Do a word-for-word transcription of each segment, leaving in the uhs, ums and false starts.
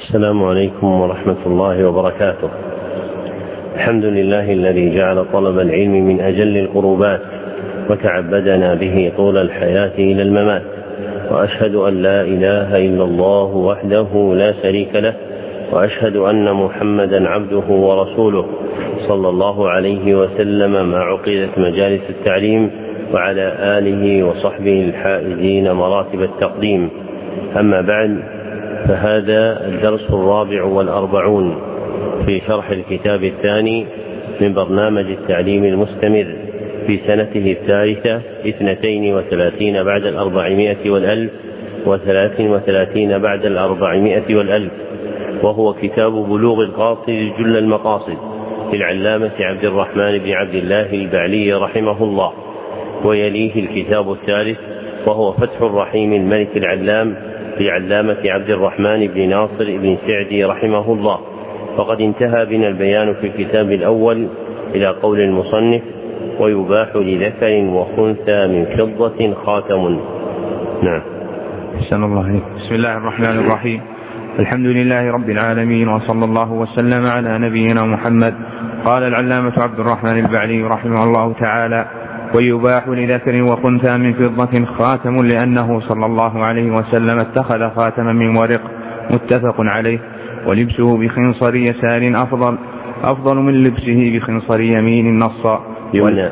السلام عليكم ورحمة الله وبركاته. الحمد لله الذي جعل طلب العلم من أجل القربات وتعبدنا به طول الحياة إلى الممات، وأشهد أن لا إله إلا الله وحده لا شريك له، وأشهد أن محمدا عبده ورسوله صلى الله عليه وسلم ما عقدت مجالس التعليم، وعلى آله وصحبه الحائزين مراتب التقديم. أما بعد، فهذا الدرس الرابع والأربعون في شرح الكتاب الثاني من برنامج التعليم المستمر في سنته الثالثة اثنتين وثلاثين بعد الأربعمائة والألف وثلاث وثلاثين بعد الأربعمائة والألف، وهو كتاب بلوغ القاصد جل المقاصد للعلامة عبد الرحمن بن عبد الله البعلي رحمه الله. ويليه الكتاب الثالث وهو فتح الرحيم الملك العلام لعلامة عبد الرحمن بن ناصر بن سعدي رحمه الله. وقد انتهى بنا البيان في الكتاب الأول إلى قول المصنف: ويباح لذكر وخنثى من فضة خاتم. نعم. بسم الله بسم الله الرحمن الرحيم. الحمد لله رب العالمين، وصلى الله وسلم على نبينا محمد. قال العلامة عبد الرحمن البعلي رحمه الله تعالى: ويباح لذكر وخنثى من فضة خاتم، لأنه صلى الله عليه وسلم اتخذ خاتما من ورق متفق عليه، ولبسه بخنصر يسار أفضل أفضل من لبسه بخنصر يمين نصا يمنى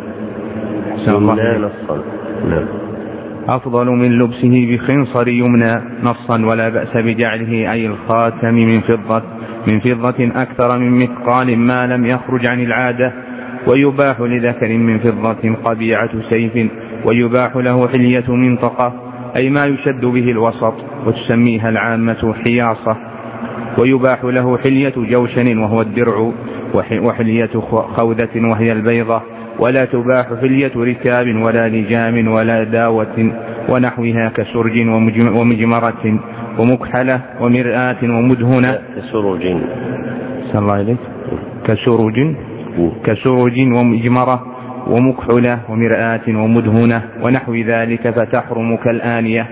نصا نعم. أفضل من لبسه بخنصر يمنى نصا، ولا بأس بجعله أي الخاتم من فضة من فضة أكثر من مثقال ما لم يخرج عن العادة. ويباح لذكر من فضة قبيعة سيف، ويباح له حلية منطقة، أي ما يشد به الوسط، وتسميها العامة حياصة. ويباح له حلية جوشن وهو الدرع، وحلية خوذة وهي البيضة. ولا تباح حلية ركاب ولا لجام ولا داوة ونحوها كسرج ومجمرة ومكحلة ومرآة ومدهنة. كسرج صلى الله عليه كسرج كسرج ومجمرة ومكحلة ومرآة ومدهنة ونحو ذلك، فتحرم كالآنية.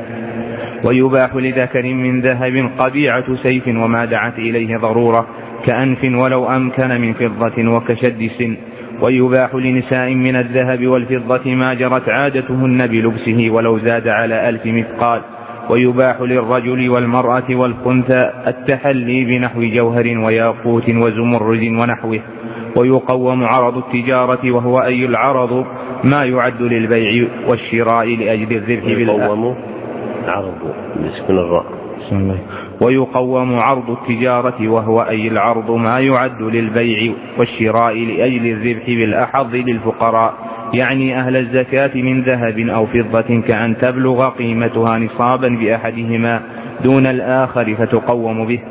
ويباح لذكر من ذهب قبيعة سيف وما دعت إليه ضرورة، كأنف ولو أمكن من فضة وكشد سن. ويباح لنساء من الذهب والفضة ما جرت عادتهن بلبسه ولو زاد على ألف مثقال. ويباح للرجل والمرأة والخنثى التحلي بنحو جوهر وياقوت وزمرد ونحوه. ويقوم عرض التجارة، وهو أي العرض ما يعد للبيع والشراء لأجل الربح بالأحض. عرض بسكن الراء. ويقوم عرض التجارة، وهو أي العرض ما يعد للبيع والشراء لأجل الربح بالأحض للفقراء، يعني أهل الزكاة من ذهب أو فضة، كأن تبلغ قيمتها نصابا بأحدهما دون الآخر فتقوم به.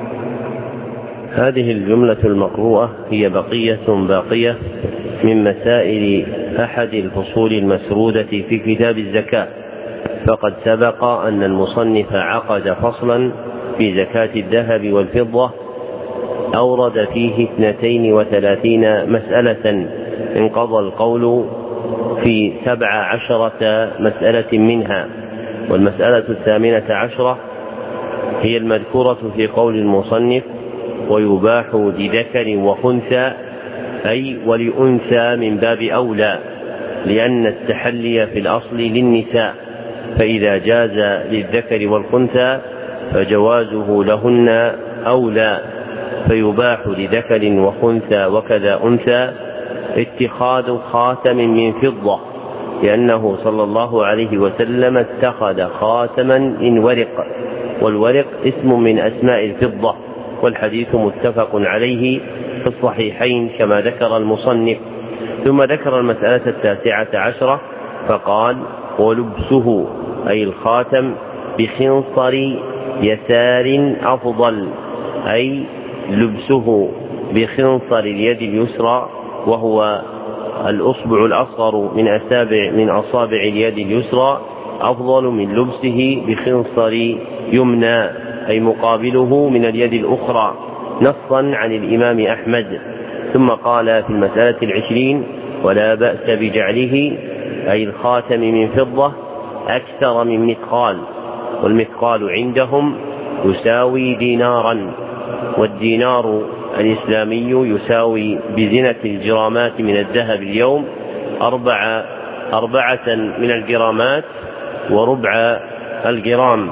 هذه الجملة المقروءة هي بقية باقية من مسائل أحد الفصول المسرودة في كتاب الزكاة. فقد سبق أن المصنف عقد فصلا في زكاة الذهب والفضة أورد فيه اثنتين وثلاثين مسألة، انقضى القول في سبع عشرة مسألة منها. والمسألة الثامنة عشرة هي المذكورة في قول المصنف: ويباح لذكر وخنثى، أي ولأنثى من باب أولى، لأن التحلي في الأصل للنساء، فإذا جاز للذكر والخنثى فجوازه لهن أولى. فيباح لذكر وخنثى وكذا أنثى اتخاذ خاتم من فضة، لأنه صلى الله عليه وسلم اتخذ خاتما من ورق، والورق اسم من أسماء الفضة، والحديث متفق عليه في الصحيحين كما ذكر المصنف. ثم ذكر المسألة التاسعة عشرة فقال: ولبسه أي الخاتم بخنصر يسار أفضل، أي لبسه بخنصر اليد اليسرى، وهو الأصبع الأصغر من أصابع من أصابع اليد اليسرى، أفضل من لبسه بخنصر يمنى، أي مقابله من اليد الأخرى، نصا عن الإمام أحمد. ثم قال في المسألة العشرين: ولا بأس بجعله أي الخاتم من فضة أكثر من مثقال، والمثقال عندهم يساوي دينارا، والدينار الإسلامي يساوي بزنة الجرامات من الذهب اليوم أربعة أربعة من الجرامات وربع الجرام،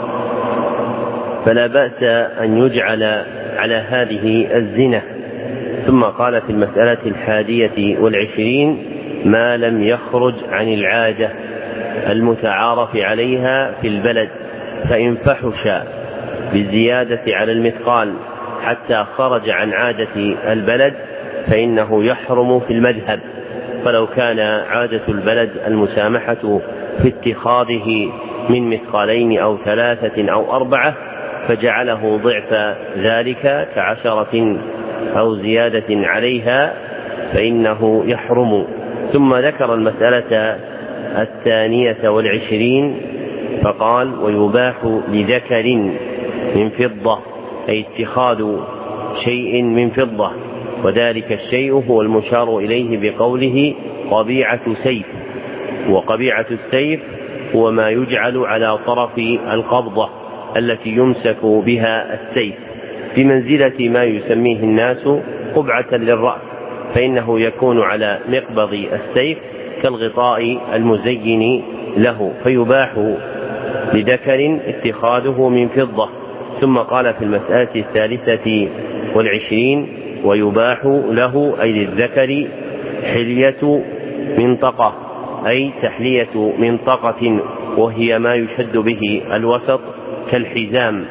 فلا بأس أن يجعل على هذه الزنة. ثم قال في المسألة الحادية والعشرين: ما لم يخرج عن العادة المتعارف عليها في البلد، فإن فحش بالزيادة على المثقال حتى خرج عن عادة البلد فإنه يحرم في المذهب. فلو كان عادة البلد المسامحة في اتخاذه من مثقالين أو ثلاثة أو أربعة فجعله ضعف ذلك كعشرة أو زيادة عليها فإنه يحرم. ثم ذكر المسألة الثانية والعشرين فقال: ويباح لذكر من فضة، أي اتخاذ شيء من فضة، وذلك الشيء هو المشار إليه بقوله قبيعة سيف، وقبيعة السيف هو ما يجعل على طرف القبضة التي يمسك بها السيف بمنزلة ما يسميه الناس قبعة للرأس، فإنه يكون على مقبض السيف كالغطاء المزين له، فيباح لذكر اتخاذه من فضة. ثم قال في المسألة الثالثة والعشرين: ويباح له، أي للذكر، حلية منطقة، أي تحلية منطقة، وهي ما يشد به الوسط كالحزام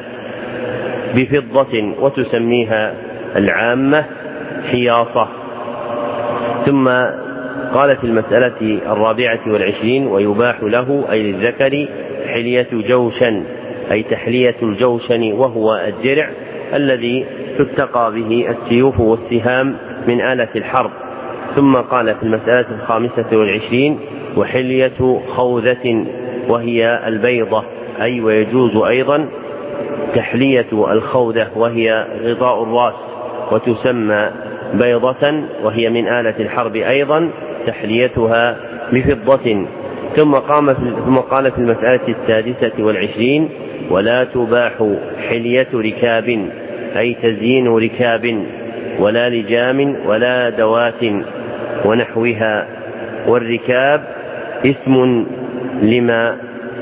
بفضة، وتسميها العامة حياصة. ثم قال في المسألة الرابعة والعشرين: ويباح له، أي للذكر، حلية جوشن، أي تحلية الجوشن، وهو الدرع الذي تتقى به السيوف والسهام من آلة الحرب. ثم قال في المسألة الخامسة والعشرين: وحلية خوذة، وهي البيضة، أي ويجوز أيضا تحلية الخوذة وهي غطاء الرأس، وتسمى بيضة، وهي من آلة الحرب أيضا تحليتها بفضة. ثم قام في ثم قال في المسألة السادسة والعشرين: ولا تباح حلية ركاب، أي تزيين ركاب، ولا لجام ولا دوات ونحوها. والركاب اسم لما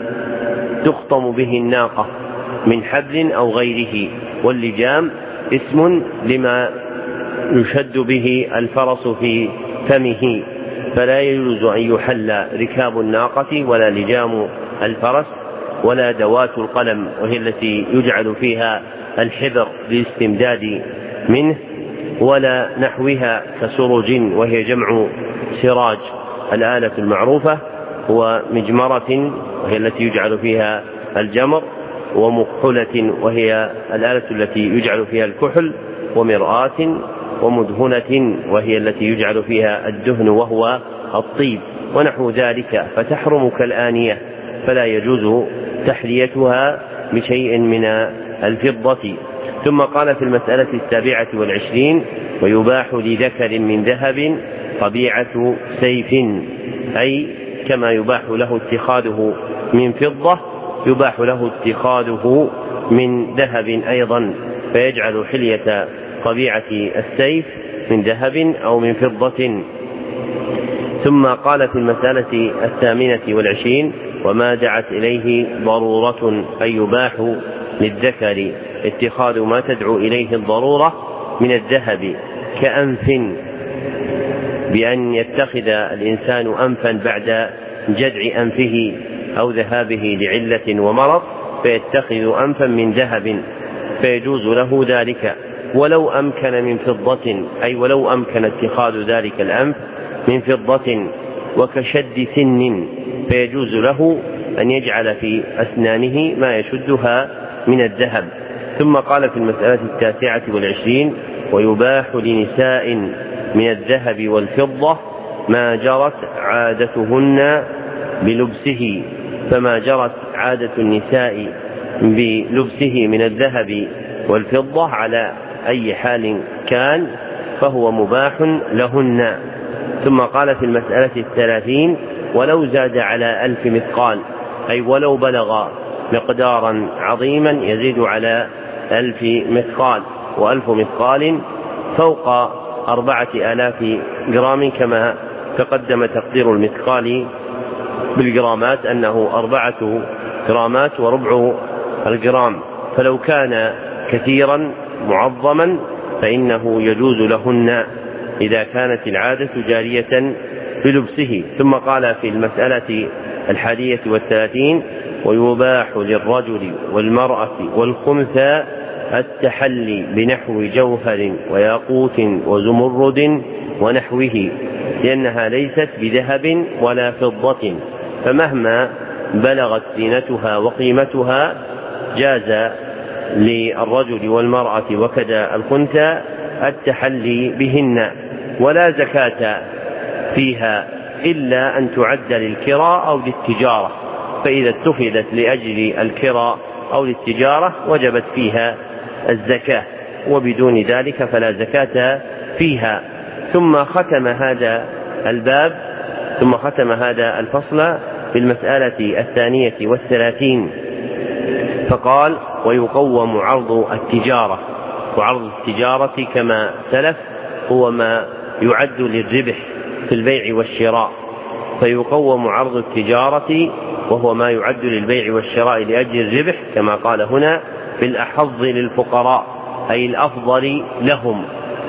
تخطم به الناقة من حبل أو غيره، واللجام اسم لما يشد به الفرس في فمه، فلا يجوز أن يحل ركاب الناقة ولا لجام الفرس ولا دوات القلم، وهي التي يجعل فيها الحبر للاستمداد منه، ولا نحوها كسرج، وهي جمع سراج. الآلة المعروفة هو مجمرة، وهي التي يجعل فيها الجمر، ومكحلة، وهي الآلة التي يجعل فيها الكحل، ومرآة، ومدهنة، وهي التي يجعل فيها الدهن وهو الطيب، ونحو ذلك، فتحرم كالآنية، فلا يجوز تحليتها بشيء من الفضة. ثم قال في المسألة السابعة والعشرين: ويباح لذكر من ذهب قبيعة سيف، أي كما يباح له اتخاذه من فضة يباح له اتخاذه من ذهب أيضا، فيجعل حلية قبيعة السيف من ذهب أو من فضة. ثم قال في المسألة الثامنة والعشرين: وما دعت إليه ضرورة، أي يباح للذكر اتخاذ ما تدعو إليه الضرورة من الذهب، كأنف، بأن يتخذ الإنسان أنفا بعد جدع أنفه أو ذهابه لعلة ومرض، فيتخذ أنفا من ذهب، فيجوز له ذلك، ولو أمكن من فضة، أي ولو أمكن اتخاذ ذلك الأنف من فضة. وكشد سن، فيجوز له أن يجعل في أسنانه ما يشدها من الذهب. ثم قال في المسألة التاسعة والعشرين: ويباح لنساء من الذهب والفضة ما جرت عادتهن بلبسه، فما جرت عادة النساء بلبسه من الذهب والفضة على أي حال كان فهو مباح لهن. ثم قال في المسألة الثلاثين: ولو زاد على ألف مثقال، أي ولو بلغ مقدارا عظيما يزيد على ألف مثقال، وألف مثقال فوق أربعة آلاف جرام، كما تقدم تقدير المثقال بالجرامات أنه أربعة جرامات وربع الجرام. فلو كان كثيرا معظما فإنه يجوز لهن إذا كانت العادة جارية بلبسه. ثم قال في المسألة الحادية والثلاثين: ويباح للرجل والمرأة والخنثى التحلي بنحو جوهر وياقوت وزمرد ونحوه، لأنها ليست بذهب ولا فضة، فمهما بلغت زينتها وقيمتها جاز للرجل والمرأة وكذا الخنثى التحلي بهن، ولا زكاة فيها إلا أن تعد للكراء أو للتجارة، فإذا اتخذت لأجل الكراء أو للتجارة وجبت فيها الزكاة، وبدون ذلك فلا زكاة فيها. ثم ختم هذا الباب ثم ختم هذا الفصل بالمسألة الثانية والثلاثين فقال: ويقوم عرض التجارة. وعرض التجارة كما سلف هو ما يعد للربح في البيع والشراء، فيقوم عرض التجارة وهو ما يعد للبيع والشراء لأجل الربح، كما قال هنا: بالأحظ للفقراء، أي الأفضل لهم.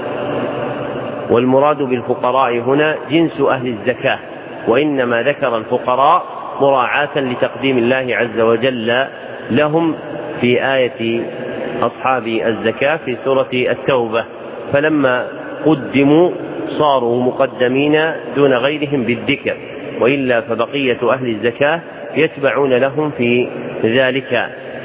والمراد بالفقراء هنا جنس أهل الزكاة، وإنما ذكر الفقراء مراعاة لتقديم الله عز وجل لهم في آية أصحاب الزكاة في سورة التوبة، فلما قدموا صاروا مقدمين دون غيرهم بالذكر، وإلا فبقية أهل الزكاة يتبعون لهم في ذلك.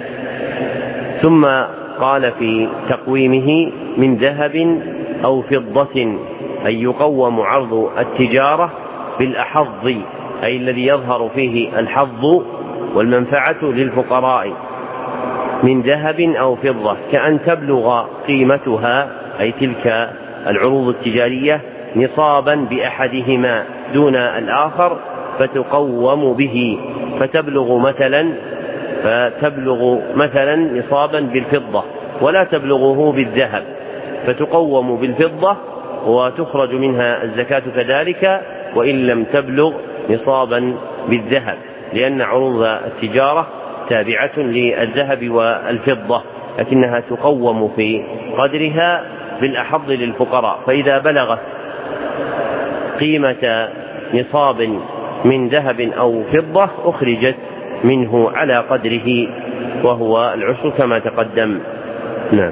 ثم قال في تقويمه: من ذهب أو فضة، أي يقوم عرض التجارة بالأحظ، أي الذي يظهر فيه الحظ والمنفعة للفقراء، من ذهب أو فضة، كأن تبلغ قيمتها أي تلك العروض التجارية نصابا بأحدهما دون الآخر فتقوم به، فتبلغ مثلا فتبلغ مثلا نصابا بالفضة ولا تبلغه بالذهب، فتقوم بالفضة وتخرج منها الزكاة كذلك وإن لم تبلغ نصابا بالذهب، لأن عروض التجارة تابعة للذهب والفضة، لكنها تقوم في قدرها بالأحظ للفقراء. فإذا بلغت قيمة نصاب من ذهب أو فضة أخرجت منه على قدره وهو العشر كما تقدم. نعم.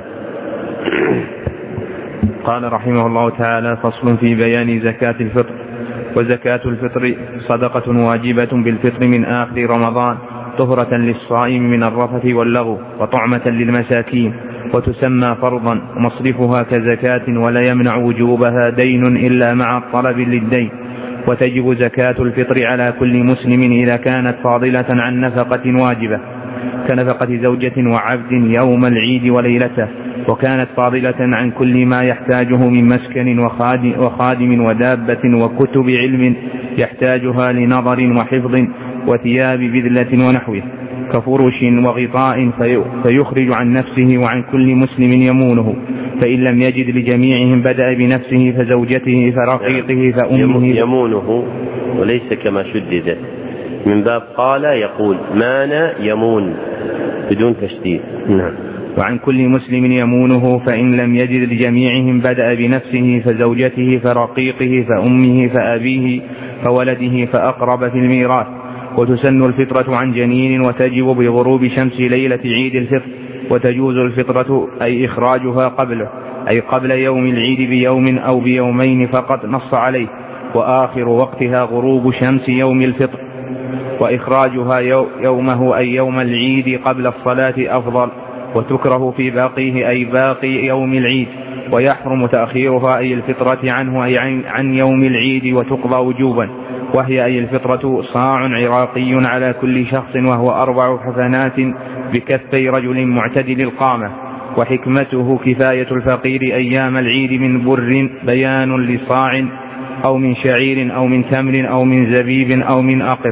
قال رحمه الله تعالى: فصل في بيان زكاة الفطر. وزكاة الفطر صدقة واجبة بالفطر من آخر رمضان، طهرة للصائم من الرفث واللغو، وطعمة للمساكين، وتسمى فرضا، ومصرفها كزكاة، ولا يمنع وجوبها دين إلا مع الطلب للدين. وتجب زكاة الفطر على كل مسلم إذا كانت فاضلة عن نفقة واجبة، كنفقة زوجة وعبد يوم العيد وليلته، وكانت فاضلة عن كل ما يحتاجه من مسكن وخادم ودابة وكتب علم يحتاجها لنظر وحفظ، وثياب بذلة ونحوه، كفرش وغطاء، فيخرج عن نفسه وعن كل مسلم يمونه، فإن لم يجد لجميعهم بدأ بنفسه فزوجته فرقيقه فأمه. يمونه وليس كما شدد من باب قال يقول مان يمون بدون تشديد. نعم. وعن كل مسلم يمونه، فإن لم يجد لجميعهم بدأ بنفسه فزوجته فرقيقه فأمه فأبيه فولده فأقرب في الميراث. وتسن الفطرة عن جنين، وتجب بغروب شمس ليلة عيد الفطر. وتجوز الفطرة أي إخراجها قبله، أي قبل يوم العيد بيوم أو بيومين فقط نص عليه، وآخر وقتها غروب شمس يوم الفطر. وإخراجها يومه أي يوم العيد قبل الصلاة أفضل، وتكره في باقيه أي باقي يوم العيد. ويحرم تأخيرها أي الفطرة عنه أي عن يوم العيد، وتقضى وجوبا، وهي أي الفطرة صاع عراقي على كل شخص، وهو أربع حفنات بكفي رجل معتدل القامة. وحكمته كفاية الفقير أيام العيد من بر بيان لصاع أو من شعير أو من تمر أو من زبيب أو من أقط.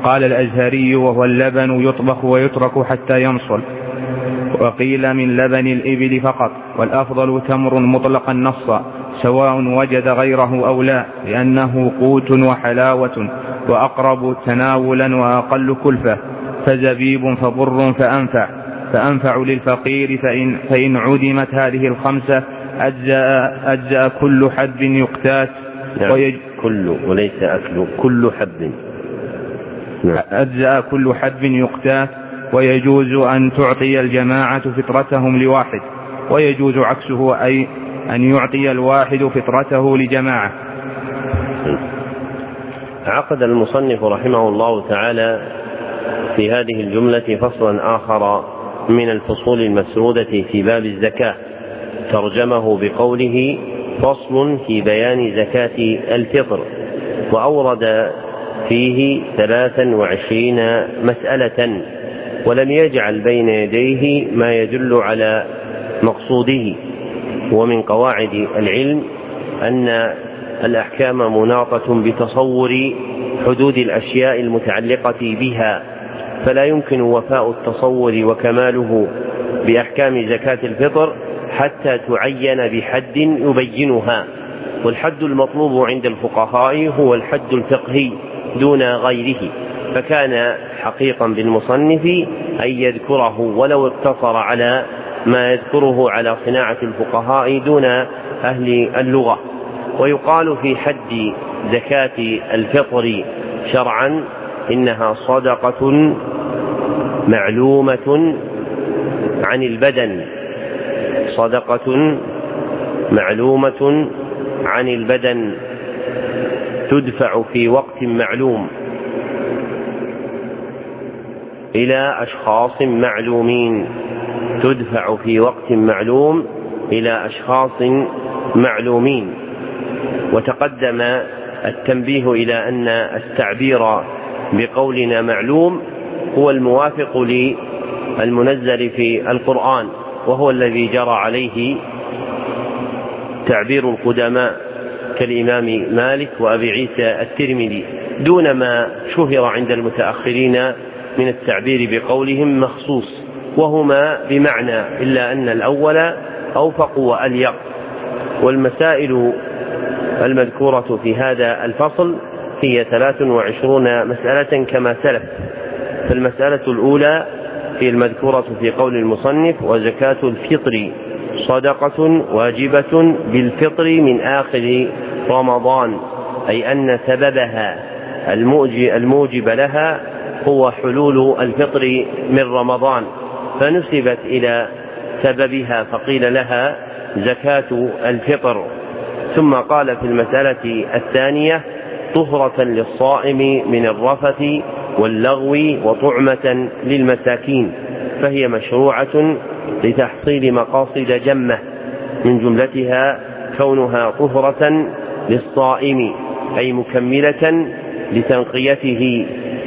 قال الأزهري: وهو اللبن يطبخ ويترك حتى ينصل. وقيل: من لبن الإبل فقط، والأفضل تمر مطلقا نصا، سواء وجد غيره أو لا، لأنه قوت وحلاوة وأقرب تناولا وأقل كلفة. فزبيب فبر فأنفع فأنفع للفقير، فإن, فإن عدمت هذه الخمسة أجزأ, أجزأ كل حب يقتات. نعم. ويج... كل وليس أكل كل حب. نعم. أجزأ كل حب يقتات. ويجوز أن تعطي الجماعة فطرتهم لواحد، ويجوز عكسه، أي أن يعطي الواحد فطرته لجماعة. عقد المصنف رحمه الله تعالى في هذه الجملة فصلا آخر من الفصول المسرودة في باب الزكاة، ترجمه بقوله: فصل في بيان زكاة الفطر، وأورد فيه ثلاثا وعشرين مسألة، ولم يجعل بين يديه ما يدل على مقصوده. ومن قواعد العلم أن الأحكام مناطة بتصور حدود الأشياء المتعلقة بها، فلا يمكن وفاء التصور وكماله بأحكام زكاة الفطر حتى تعين بحد يبينها. والحد المطلوب عند الفقهاء هو الحد الفقهي دون غيره، فكان حقيقا بالمصنف أن يذكره ولو اقتصر على ما يذكره على صناعة الفقهاء دون أهل اللغة. ويقال في حد زكاة الفطر شرعا: إنها صدقة معلومة عن البدن، صدقة معلومة عن البدن تدفع في وقت معلوم إلى أشخاص معلومين، تدفع في وقت معلوم إلى أشخاص معلومين. وتقدم التنبيه إلى أن التعبير بقولنا معلوم هو الموافق للمنزل في القرآن، وهو الذي جرى عليه تعبير القدماء كالإمام مالك وأبي عيسى الترمذي، دون ما شهر عند المتأخرين من التعبير بقولهم مخصوص، وهما بمعنى، إلا أن الأول أوفق وأليق. والمسائل المذكورة في هذا الفصل هي ثلاث وعشرون مسألة كما سلف. فالمسألة الأولى هي المذكورة في قول المصنف: وزكاة الفطر صدقة واجبة بالفطر من آخر رمضان، أي أن سببها الموجب لها هو حلول الفطر من رمضان، فنسبت إلى سببها فقيل لها زكاة الفطر. ثم قال في المسألة الثانية: طهرة للصائم من الرفث واللغو وطعمة للمساكين، فهي مشروعة لتحصيل مقاصد جمة، من جملتها كونها طهرة للصائم، أي مكملة لتنقيته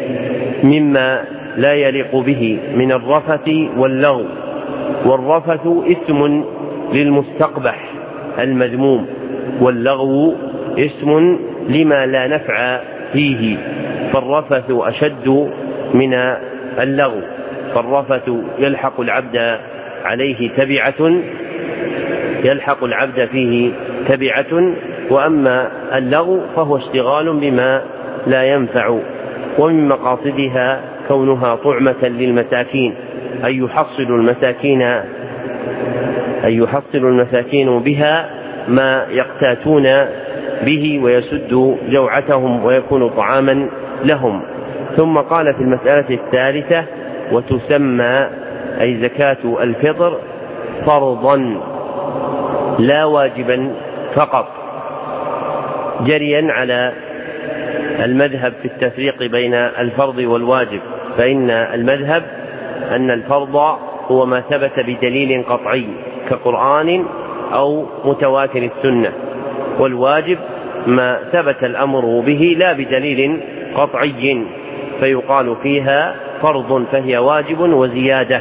مما لا يليق به من الرفث واللغو. والرفث اسم للمستقبح المذموم، واللغو اسم لما لا نفع فيه، فالرفث أشد من اللغو. فالرفث يلحق العبد عليه تبعة، يلحق العبد فيه تبعة، وأما اللغو فهو اشتغال بما لا ينفع. ومن مقاصدها كونها طعمة للمساكين، أي يحصل المساكين أي يحصل المساكين بها ما يقتاتون به ويسد جوعتهم ويكون طعاما لهم. ثم قال في المسألة الثالثة: وتسمى أي زكاة الفطر فرضا لا واجبا فقط، جريا على المذهب في التفريق بين الفرض والواجب، فإن المذهب أن الفرض هو ما ثبت بدليل قطعي كقرآن أو متواتر السنة، والواجب ما ثبت الأمر به لا بدليل قطعي، فيقال فيها فرض فهي واجب وزيادة.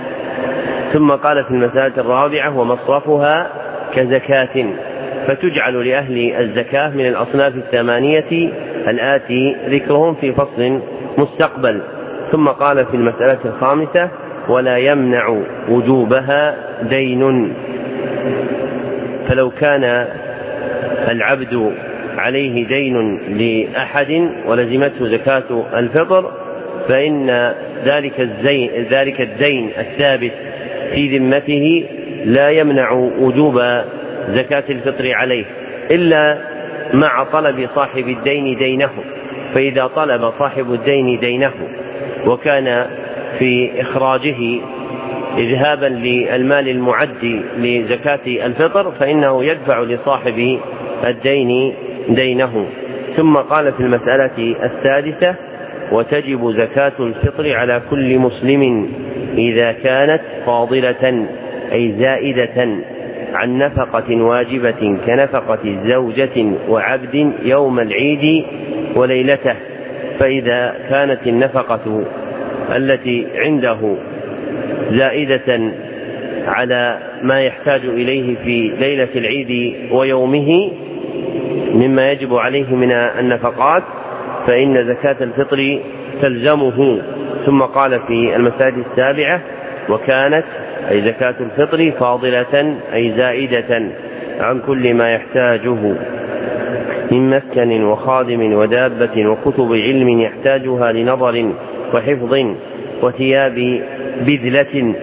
ثم قال في المسألة الرابعة: ومصرفها كزكاة، فتجعل لأهل الزكاة من الأصناف الثمانية الآتي ذكرهم في فصل مستقبل. ثم قال في المسألة الخامسة: ولا يمنع وجوبها دين. فلو كان العبد عليه دين لأحد ولزمته زكاة الفطر فإن ذلك الزين ذلك الدين الثابت في ذمته لا يمنع وجوب زكاة الفطر عليه إلا مع طلب صاحب الدين دينه. فإذا طلب صاحب الدين دينه وكان في إخراجه إذهابا للمال المعد لزكاة الفطر فإنه يدفع لصاحب الدين دينه. ثم قال في المسألة السادسة: وتجب زكاة الفطر على كل مسلم إذا كانت فاضلة أي زائدة عن نفقة واجبة كنفقة زوجة وعبد يوم العيد وليلته. فإذا كانت النفقة التي عنده زائدة على ما يحتاج إليه في ليلة العيد ويومه مما يجب عليه من النفقات فإن زكاة الفطر تلزمه. ثم قال في المسألة السابعة: وكانت أي زكاة الفطر فاضلة أي زائدة عن كل ما يحتاجه من مسكن وخادم ودابة وكتب علم يحتاجها لنظر وحفظ وثياب بذلة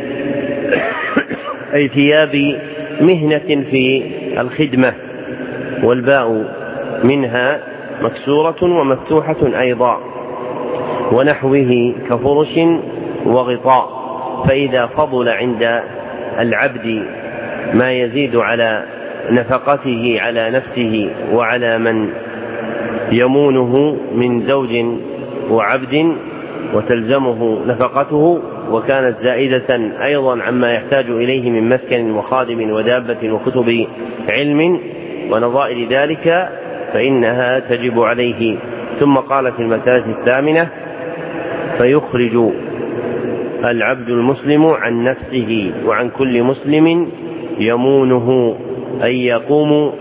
أي ثياب مهنة في الخدمة، والباء منها مكسورة ومفتوحة أيضا، ونحوه كفرش وغطاء. فإذا فضل عند العبد ما يزيد على نفقته على نفسه وعلى من يمونه من زوج وعبد وتلزمه نفقته وكانت زائدة أيضا عما يحتاج إليه من مسكن وخادم ودابة وكتب علم ونظائر ذلك فإنها تجب عليه. ثم قال في المسألة الثامنة: فيخرج العبد المسلم عن نفسه وعن كل مسلم يمونه أي يقوم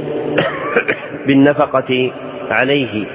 بالنفقة عليه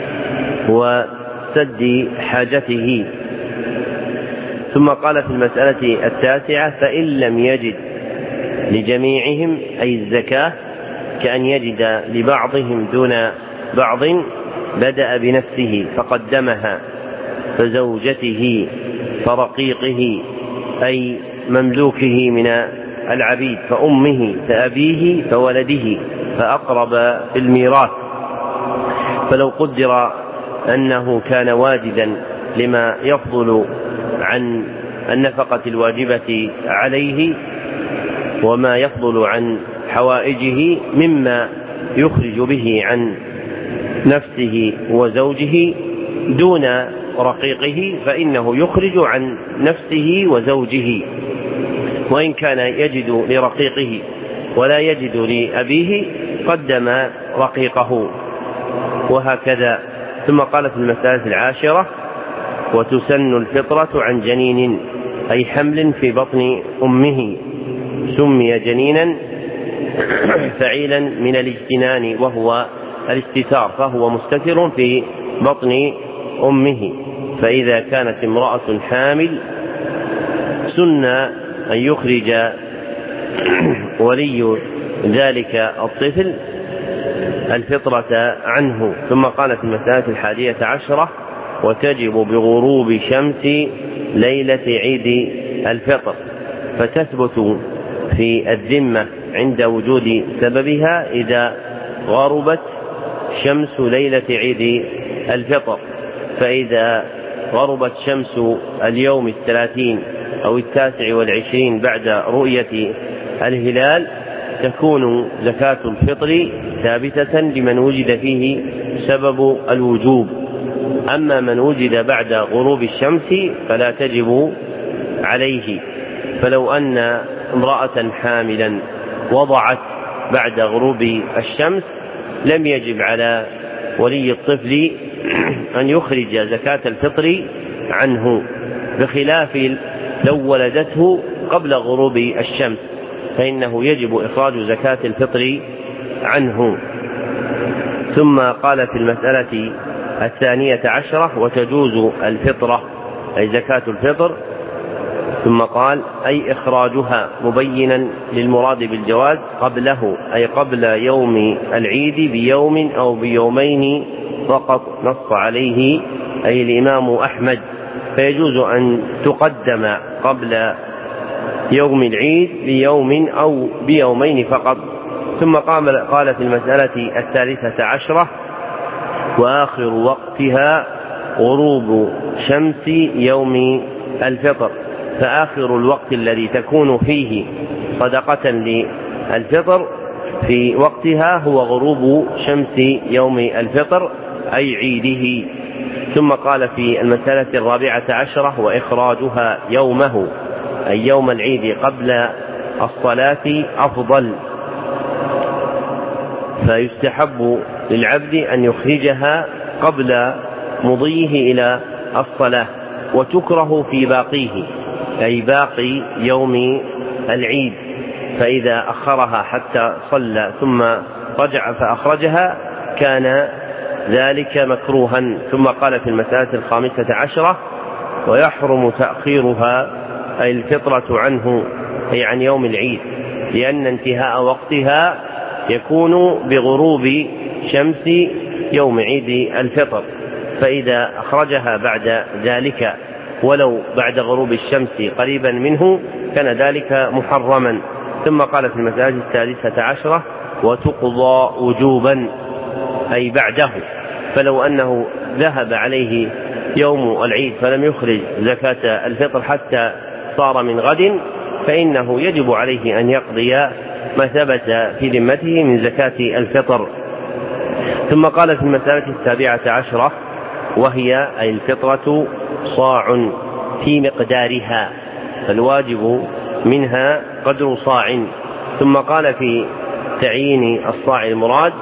وسد حاجته. ثم قال في المسألة التاسعة: فإن لم يجد لجميعهم أي الزكاة كأن يجد لبعضهم دون بعض بدأ بنفسه فقدمها فزوجته فرقيقه أي مملوكه من العبيد فأمه فأبيه فولده فأقرب الميراث. فلو قدر أنه كان واجدا لما يفضل عن النفقة الواجبة عليه وما يفضل عن حوائجه مما يخرج به عن نفسه وزوجه دون رقيقه فإنه يخرج عن نفسه وزوجه، وإن كان يجد لرقيقه ولا يجد لأبيه قدم رقيقه، وهكذا. ثم قال في المسألة العاشرة: وتسن الفطرة عن جنين أي حمل في بطن أمه، سمي جنينا فعيلا من الاجتنان وهو الاستتار، فهو مستتر في بطن أمه. فإذا كانت امرأة حامل سن أن يخرج ولي ذلك الطفل الفطرة عنه. ثم قال في المسألة الحادية عشرة: وتجب بغروب شمس ليلة عيد الفطر، فتثبت في الذمة عند وجود سببها إذا غربت شمس ليلة عيد الفطر. فإذا غربت شمس اليوم الثلاثين أو التاسع والعشرين بعد رؤية الهلال تكون زكاة الفطر ثابتة لمن وجد فيه سبب الوجوب. أما من وجد بعد غروب الشمس فلا تجب عليه. فلو أن امرأة حاملا وضعت بعد غروب الشمس لم يجب على ولي الطفل أن يخرج زكاة الفطر عنه، بخلاف لو ولدته قبل غروب الشمس فإنه يجب إخراج زكاة الفطر عنه. ثم قال في المسألة الثانية عشرة وتجوز الفطرة أي زكاة الفطر. ثم قال أي إخراجها مبينا للمراد بالجواز قبله أي قبل يوم العيد بيوم أو بيومين فقط نص عليه أي الإمام أحمد، فيجوز أن تقدم قبل يوم العيد بيوم أو بيومين فقط. ثم قال في المسألة الثالثة عشرة وآخر وقتها غروب شمس يوم الفطر، فآخر الوقت الذي تكون فيه صدقة للفطر في وقتها هو غروب شمس يوم الفطر أي عيده. ثم قال في المسألة الرابعة عشرة وإخراجها يومه أي يوم العيد قبل الصلاة أفضل، فيستحب للعبد أن يخرجها قبل مضيه إلى الصلاة، وتكره في باقيه أي باقي يوم العيد، فإذا أخرها حتى صلى ثم رجع فأخرجها كان ذلك مكروها. ثم قال في المسألة الخامسة عشرة ويحرم تأخيرها أي الفطرة عنه أي عن يوم العيد، لأن انتهاء وقتها يكون بغروب شمس يوم عيد الفطر، فإذا أخرجها بعد ذلك ولو بعد غروب الشمس قريبا منه كان ذلك محرما. ثم قال في المسألة الثالثة عشرة وتقضى وجوبا أي بعده، فلو أنه ذهب عليه يوم العيد فلم يخرج زكاة الفطر حتى صار من غد فإنه يجب عليه أن يقضي ما ثبت في ذمته من زكاة الفطر. ثم قال في المسألة السابعة عشرة وهي أي الفطرة صاع في مقدارها، فالواجب منها قدر صاع. ثم قال في تعيين الصاع المراد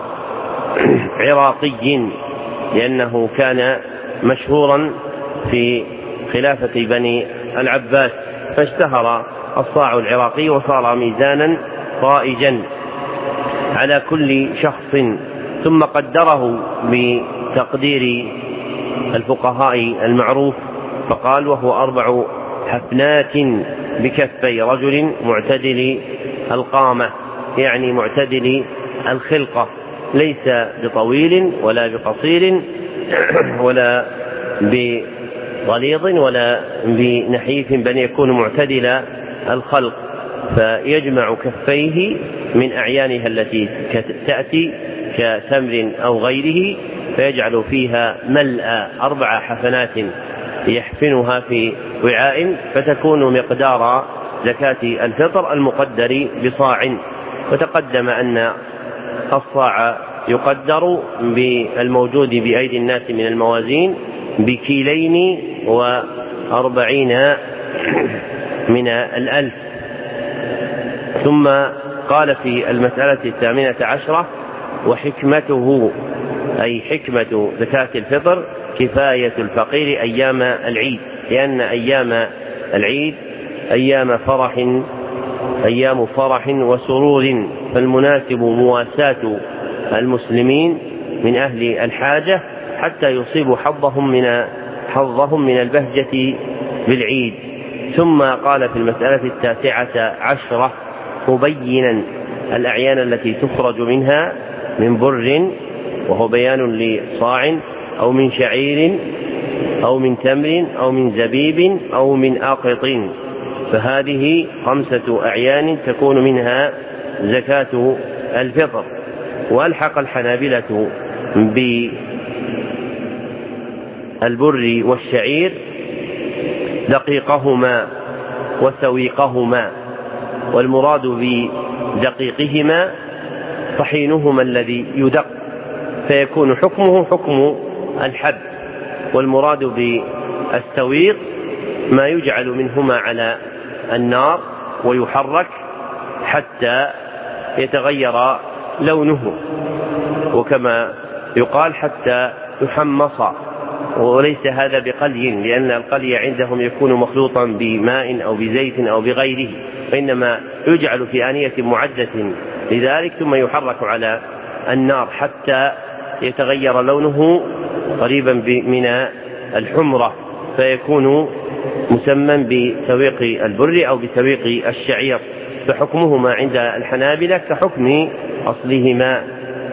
عراقي، لأنه كان مشهورا في خلافة بني العباس فاشتهر الصاع العراقي وصار ميزانا رائجا على كل شخص. ثم قدره بتقدير الفقهاء المعروف فقال وهو أربع حفنات بكفي رجل معتدل القامة، يعني معتدل الخلقة، ليس بطويل ولا بقصير ولا بغليظ ولا بنحيف، بل يكون معتدل الخلق، فيجمع كفيه من أعيانها التي تأتي كتمر أو غيره فيجعل فيها ملء أربع حفنات يحفنها في وعاء فتكون مقدار زكاة الفطر المقدر بصاع. وتقدم أن الصاع يقدر بالموجود بأيدي الناس من الموازين بكيلين وأربعين من الألف. ثم قال في المسألة الثامنة عشرة وحكمته أي حكمة زكاة الفطر كفاية الفقير أيام العيد، لأن أيام العيد أيام فرح أيام فرح وسرور، فالمناسب مواساة المسلمين من أهل الحاجة حتى يصيبوا حظهم من حظهم من البهجة بالعيد. ثم قال في المسألة التاسعة عشرة مبينا الأعيان التي تخرج منها من بر وهو بيان لصاع أو من شعير أو من تمر أو من زبيب أو من آقط، فهذه خمسة أعيان تكون منها زكاة الفطر. وألحق الحنابلة بالبر والشعير دقيقهما وسويقهما، والمراد بدقيقهما طحينهما الذي يدق فيكون حكمه حكم الحب، والمراد بالسويق ما يجعل منهما على النار ويحرك حتى يتغير لونه، وكما يقال حتى يحمص، وليس هذا بقلي لأن القلي عندهم يكون مخلوطا بماء أو بزيت أو بغيره، وإنما يجعل في آنية معدة لذلك ثم يحرك على النار حتى يتغير لونه قريبا من الحمرة فيكون مسمى بسويق البر أو بسويق الشعير، فحكمهما عند الحنابلة كحكم أصلهما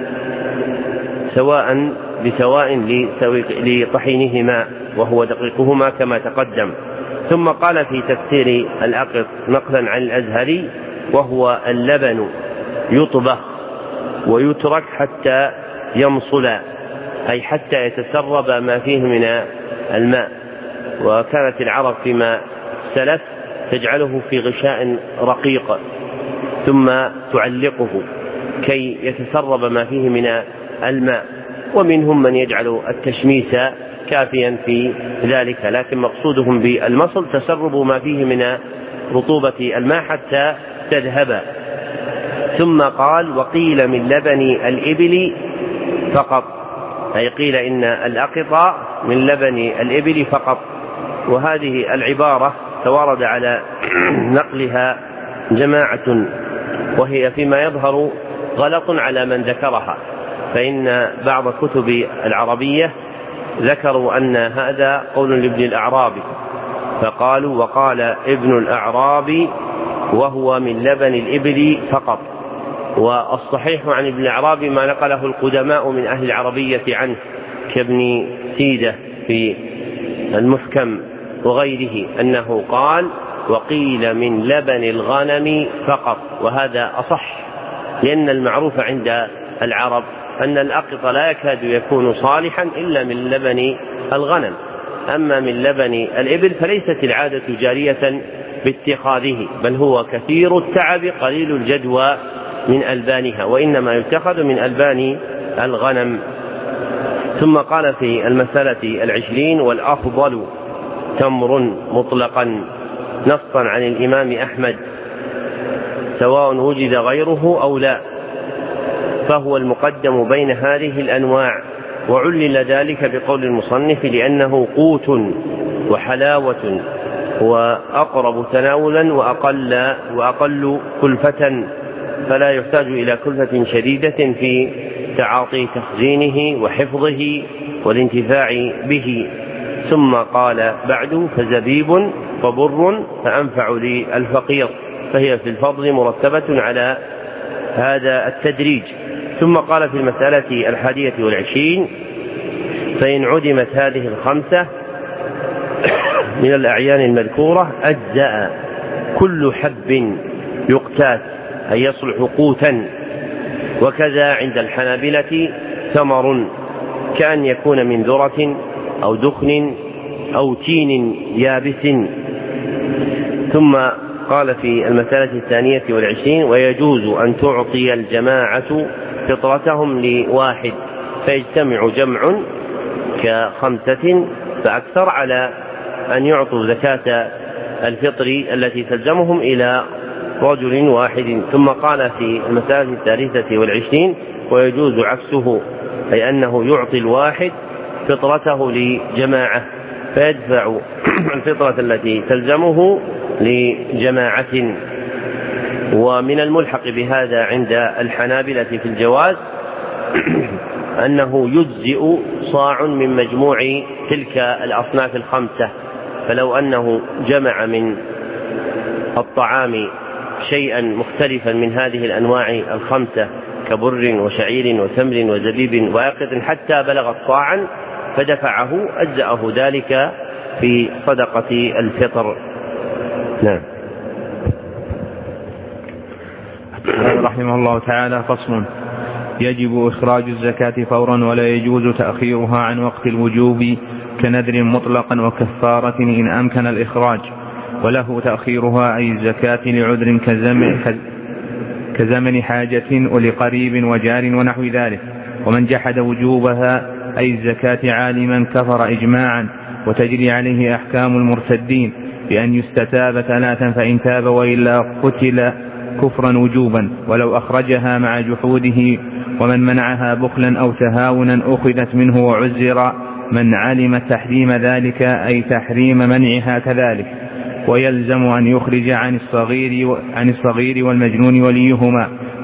سواء بسواء لطحينهما وهو دقيقهما كما تقدم. ثم قال في تفسير الأقط نقلا عن الأزهري: وهو اللبن يطبخ ويترك حتى يمصل، أي حتى يتسرب ما فيه من الماء. وكانت العرب فيما سلف تجعله في غشاء رقيق ثم تعلقه كي يتسرب ما فيه من الماء، ومنهم من يجعل التشميس كافيا في ذلك، لكن مقصودهم بالمصل تسرب ما فيه من رطوبة الماء حتى تذهب. ثم قال: وقيل من لبن الإبل فقط، أي قيل إن الأقط من لبن الإبل فقط. وهذه العبارة توارد على نقلها جماعة، وهي فيما يظهر غلط على من ذكرها، فإن بعض كتب العربية ذكروا أن هذا قول لابن الأعرابي، فقالوا: وقال ابن الأعرابي وهو من لبن الإبل فقط. والصحيح عن ابن الأعرابي ما نقله القدماء من أهل العربية عنه كابن سيدة في المحكم وغيره، أنه قال: وقيل من لبن الغنم فقط. وهذا أصح، لأن المعروف عند العرب أن الأقط لا يكاد يكون صالحا إلا من لبن الغنم، أما من لبن الإبل فليست العادة جارية باتخاذه، بل هو كثير التعب قليل الجدوى من ألبانها، وإنما يتخذ من ألبان الغنم. ثم قال في المسألة العشرين: والأفضل تمر مطلقا، نصا عن الإمام أحمد، سواء وجد غيره أو لا، فهو المقدم بين هذه الأنواع. وعلل ذلك بقول المصنف: لأنه قوت وحلاوة وأقرب تناولا وأقل, وأقل كلفة، فلا يحتاج إلى كلفة شديدة في تعاطي تخزينه وحفظه والانتفاع به. ثم قال بعد: فزبيب وبر فأنفع للفقير، فهي في الفضل مرتبة على هذا التدريج. ثم قال في المسألة الحادية والعشرين: فإن عدمت هذه الخمسة من الأعيان المذكورة أجزأ كل حب يقتات، أي يصلح قوتا. وكذا عند الحنابلة ثمر، كأن يكون من ذرة أو دخن أو تين يابس. ثم قال في المسألة الثانية والعشرين: ويجوز أن تعطي الجماعة فطرتهم لواحد، فيجتمع جمع كخمسة فأكثر على أن يعطوا زكاة الفطر التي تلزمهم إلى رجل واحد. ثم قال في المسألة الثالثة والعشرين: ويجوز عكسه، أي أنه يعطي الواحد فطرته لجماعة فيدفع الفطرة التي تلزمه لجماعة. ومن الملحق بهذا عند الحنابلة في الجواز أنه يجزئ صاع من مجموع تلك الأصناف الخمسة، فلو أنه جمع من الطعام شيئا مختلفا من هذه الأنواع الخمسة كبر وشعير وتمر وزبيب وأقط حتى بلغ صاعا فدفعه أجزأه ذلك في صدقة الفطر. نعم. رحمه الله تعالى: فصل: يجب إخراج الزكاة فورا، ولا يجوز تأخيرها عن وقت الوجوب كنذر مطلقا وكفارة إن أمكن الإخراج، وله تأخيرها أي الزكاة لعذر كزمن, كزمن حاجة ولقريب وجار ونحو ذلك. ومن جحد وجوبها أي الزكاة عالما كفر إجماعا، وتجري عليه أحكام المرتدين بأن يستتاب ثلاثا، فإن تاب وإلا قتل كفرا وجوبا ولو أخرجها مع جحوده. ومن منعها بخلا أو تهاونا أخذت منه وعزر من علم تحريم ذلك أي تحريم منعها كذلك. ويلزم أن يخرج عن الصغير, عن الصغير والمجنون وليهما،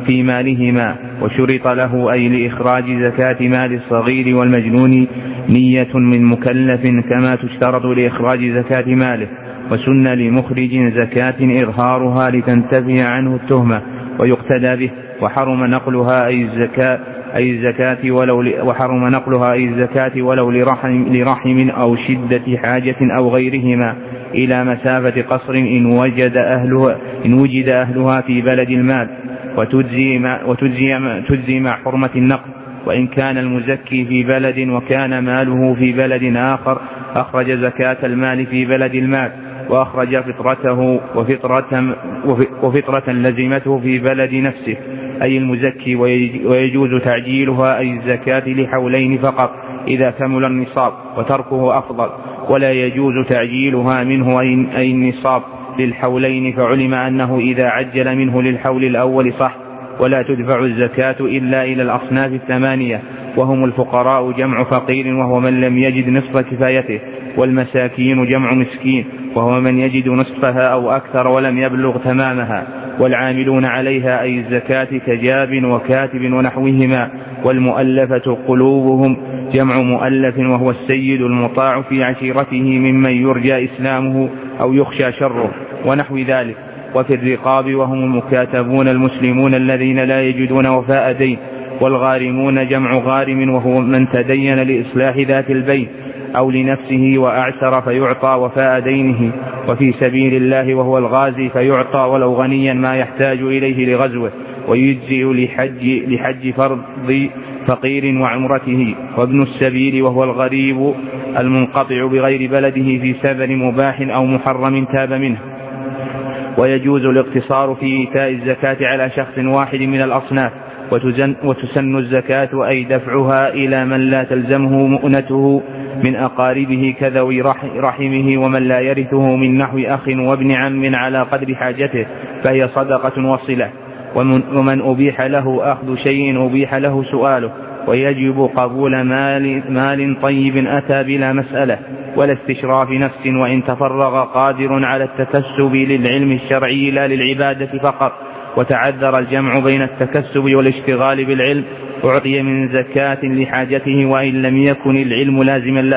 في مالهما. وشرط له أي لإخراج زكاة مال الصغير والمجنون نية من مكلف كما تشترط لإخراج زكاة ماله. وسن لمخرج زكاة إظهارها لتنتفي عنه التهمة ويقتدى به. وحرم نقلها أي الزكاة أي الزكاة ولو وحرم نقلها أي الزكاة ولو لرحم, لرحم أو شدة حاجة أو غيرهما إلى مسافة قصر إن وجد أهلها إن وجد أهلها في بلد المال، وتجزي مع, وتجزي مع, تجزي مع حرمة النقل. وإن كان المزكي في بلد وكان ماله في بلد آخر أخرج زكاة المال في بلد المال، وأخرج فطرته وفطرة, وفطرة لزمته في بلد نفسه أي المزكي. ويجوز تعجيلها أي الزكاة لحولين فقط إذا كمل النصاب، وتركه أفضل. ولا يجوز تعجيلها منه أي النصاب للحولين، فعلم أنه إذا عجل منه للحول الأول صح. ولا تدفع الزكاة إلا إلى الأصناف الثمانية، وهم الفقراء جمع فقير وهو من لم يجد نصف كفايته، والمساكين جمع مسكين وهو من يجد نصفها أو أكثر ولم يبلغ تمامها، والعاملون عليها أي الزكاة كجاب وكاتب ونحوهما، والمؤلفة قلوبهم جمع مؤلف وهو السيد المطاع في عشيرته ممن يرجى إسلامه أو يخشى شره ونحو ذلك. وفي الرقاب وهم المكاتبون المسلمون الذين لا يجدون وفاء دين، والغارمون جمع غارم وهو من تدين لإصلاح ذات البين أو لنفسه وأعسر فيعطى وفاء دينه. وفي سبيل الله وهو الغازي فيعطى ولو غنيا ما يحتاج إليه لغزوه، ويجزئ لحج, لحج فرض فقير وعمرته. وابن السبيل وهو الغريب المنقطع بغير بلده في سفر مباح أو محرم تاب منه. ويجوز الاقتصار في إيتاء الزكاة على شخص واحد من الأصناف. وتسن الزكاة أي دفعها إلى من لا تلزمه مؤنته من أقاربه كذوي رحمه ومن لا يرثه من نحو أخ وابن عم على قدر حاجته، فهي صدقة وصلة. ومن أبيح له أخذ شيء أبيح له سؤاله. ويجب قبول مال, مال طيب أتى بلا مسألة ولا استشراف نفس، وإن تفرغ قادر على التكسب للعلم الشرعي لا للعبادة فقط، وتعذر الجمع بين التكسب والاشتغال بالعلم أعطي من زكاة لحاجته وإن لم يكن العلم لازما له.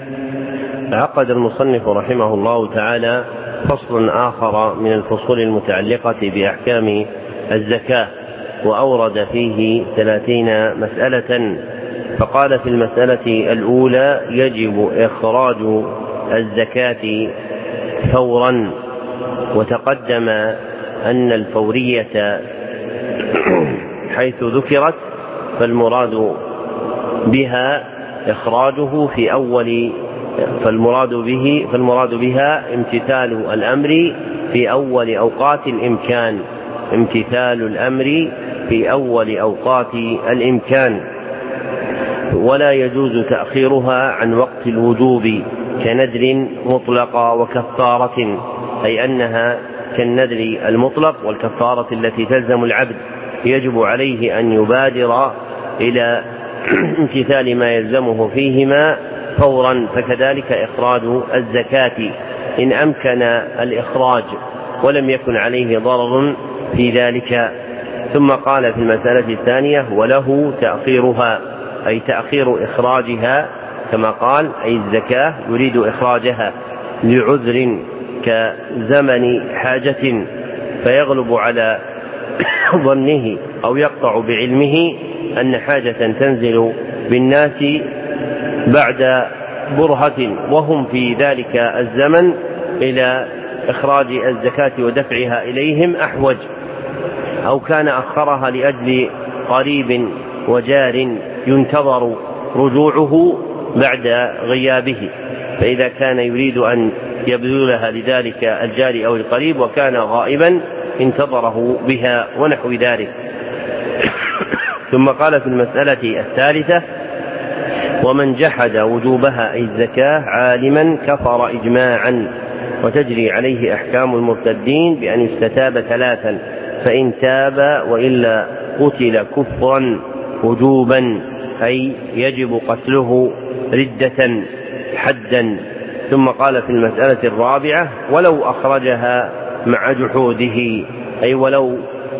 عقد المصنف رحمه الله تعالى فصل آخر من الفصول المتعلقة بأحكام الزكاة، وأورد فيه ثلاثين مسألة. فقال في المسألة الأولى يجب إخراج الزكاة فورا، وتقدم أن الفورية حيث ذكرت فالمراد بها إخراجه في أول فالمراد به فالمراد بها امتثال الأمر في أول أوقات الإمكان امتثال الأمر في أول أوقات الإمكان ولا يجوز تأخيرها عن وقت الوجوب كنذر مطلقة وكفارة، أي أنها كالنذر المطلق والكفارة التي تلزم العبد يجب عليه أن يبادر إلى امتثال ما يلزمه فيهما فورا، فكذلك إخراج الزكاة إن أمكن الإخراج ولم يكن عليه ضرر في ذلك. ثم قال في المسألة الثانية وله تأخيرها، أي تأخير إخراجها كما قال، أي الزكاة يريد إخراجها لعذر كزمن حاجة فيغلب على ظنه أو يقطع بعلمه أن حاجة تنزل بالناس بعد برهة وهم في ذلك الزمن إلى إخراج الزكاة ودفعها إليهم أحوج، أو كان أخرها لأجل قريب وجار ينتظر رجوعه بعد غيابه، فإذا كان يريد أن يبذلها لذلك الجار أو القريب وكان غائبا انتظره بها ونحو ذلك. ثم قال في المسألة الثالثة ومن جحد وجوبها أي الزكاة عالما كفر إجماعا، وتجري عليه أحكام المرتدين بأن استتاب ثلاثا، فإن تاب وإلا قتل كفرا وجوبا، أي يجب قتله ردة حدا. ثم قال في المسألة الرابعة ولو أخرجها مع جحوده، أي ولو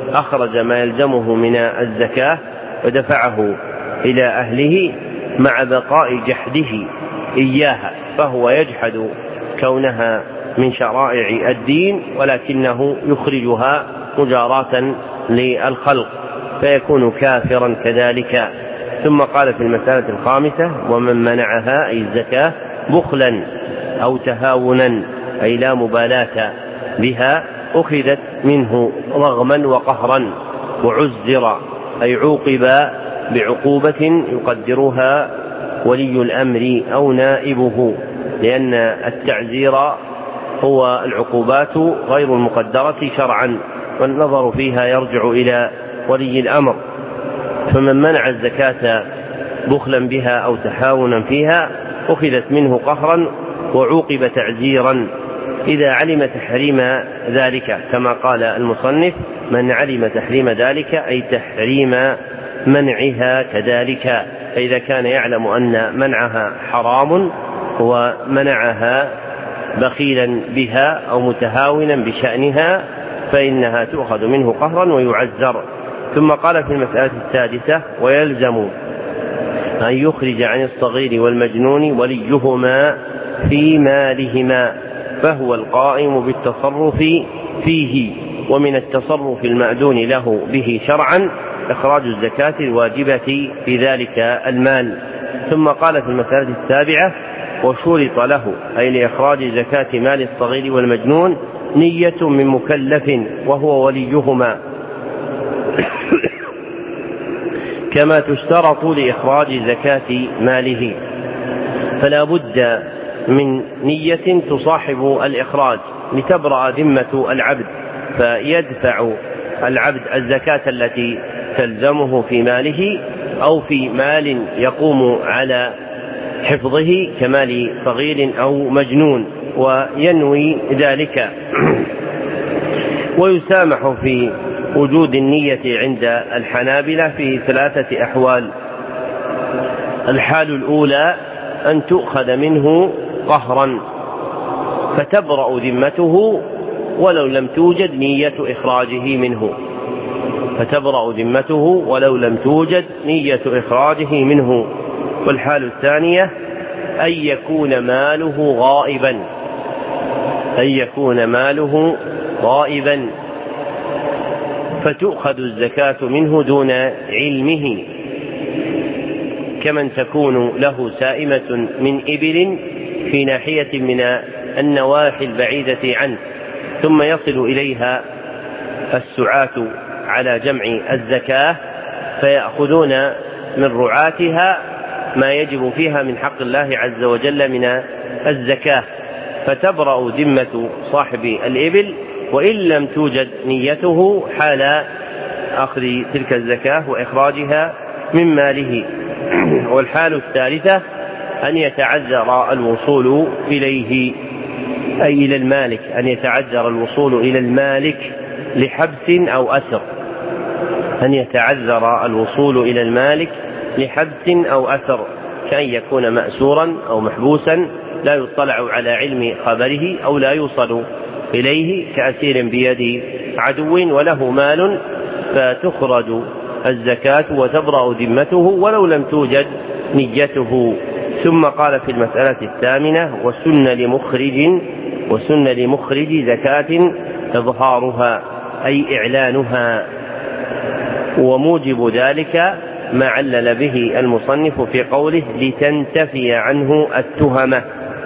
أخرج ما يلزمه من الزكاة ودفعه إلى أهله مع بقاء جحده إياها، فهو يجحد كونها من شرائع الدين ولكنه يخرجها مجاراة للخلق فيكون كافرا كذلك. ثم قال في المسألة الخامسة: ومن منعها أي الزكاة بخلا أو تهاونا أي لا مبالاة بها أخذت منه رغما وقهرا، وعزر أي عوقب بعقوبة يقدرها ولي الأمر أو نائبه، لأن التعزير هو العقوبات غير المقدرة شرعا، والنظر فيها يرجع إلى ولي الأمر. فمن منع الزكاة بخلا بها أو تحاونا فيها أخذت منه قهرا وعوقب تعزيرا إذا علم تحريم ذلك، كما قال المصنف: من علم تحريم ذلك أي تحريم منعها كذلك. فإذا كان يعلم أن منعها حرام ومنعها بخيلا بها أو متهاونا بشأنها فإنها تؤخذ منه قهرا ويعزر. ثم قال في المسألة السادسة: ويلزم أن يخرج عن الصغير والمجنون وليهما في مالهما، فهو القائم بالتصرف فيه. ومن التصرف المأذون له به شرعا إخراج الزكاة الواجبة في ذلك المال. ثم قال في المسألة السابعة: وشرط له أي لإخراج زكاة مال الصغير والمجنون نية من مكلف وهو وليهما، كما تشترط لإخراج زكاة ماله، فلا بد من نية تصاحب الإخراج لتبرأ ذمة العبد، فيدفع العبد الزكاة التي تلزمه في ماله أو في مال يقوم على حفظه كمال صغير أو مجنون وينوي ذلك. ويسامح في وجود النية عند الحنابلة في ثلاثة أحوال: الحال الأولى أن تؤخذ منه قهرا فتبرأ ذمته ولو لم توجد نية إخراجه منه، فتبرأ ذمته ولو لم توجد نية إخراجه منه. والحال الثانية أن يكون ماله غائبا، أن يكون ماله غائبا فتؤخذ الزكاة منه دون علمه، كمن تكون له سائمة من إبل في ناحية من النواحي البعيدة عنه ثم يصل إليها السعاة على جمع الزكاة فيأخذون من رعاتها ما يجب فيها من حق الله عز وجل من الزكاة، فتبرأ ذمة صاحب الإبل وإن لم توجد نيته حال أخذ تلك الزكاة وإخراجها من ماله. والحال الثالثة أن يتعذر الوصول إليه أي إلى المالك، أن يتعذر الوصول إلى المالك لحبس أو أسر، أن يتعذر الوصول إلى المالك لحبس أو أسر، كأن يكون مأسورا أو محبوسا لا يطلع على علم خبره أو لا يوصل إليه، كأسير بيد عدو وله مال فتخرج الزكاة وتبرأ ذمته ولو لم توجد نيته. ثم قال في المسألة الثامنة: وسن لمخرج وسن لمخرج زكاة إظهارها أي إعلانها، وموجب ذلك ما علل به المصنف في قوله: لتنتفي عنه التهمة،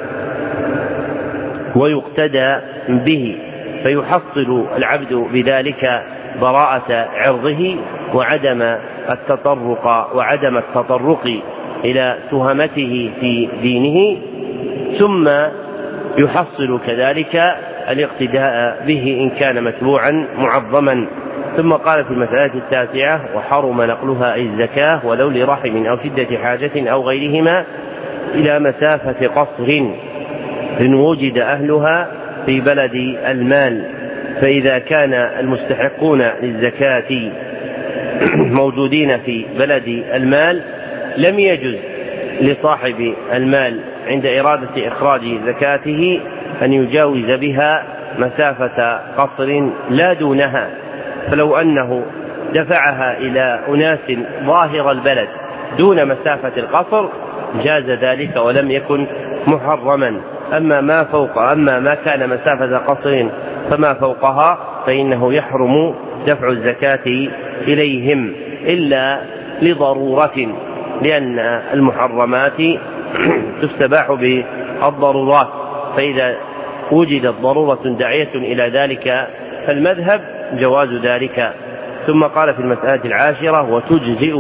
ويقتدى به، فيحصل العبد بذلك براءة عرضه وعدم التطرق وعدم التطرق إلى تهمته في دينه، ثم يحصل كذلك الاقتداء به إن كان متبوعا معظما. ثم قال في المسألة التاسعة: وحرم نقلها أي الزكاة ولو لرحم أو شدة حاجة أو غيرهما إلى مسافة قصر إن وجد أهلها في بلد المال، فإذا كان المستحقون للزكاة موجودين في بلد المال لم يجز لصاحب المال عند إرادة إخراج زكاته أن يجاوز بها مسافة قصر لا دونها، فلو أنه دفعها إلى أناس ظاهر البلد دون مسافة القصر جاز ذلك ولم يكن محرما. أما ما فوق أما ما كان مسافة قصر فما فوقها فإنه يحرم دفع الزكاة إليهم إلا لضرورة، لأن المحرمات تستباح بالضرورات، فإذا وجدت ضرورة داعية إلى ذلك فالمذهب جواز ذلك. ثم قال في المسألة العاشرة: وتجزئ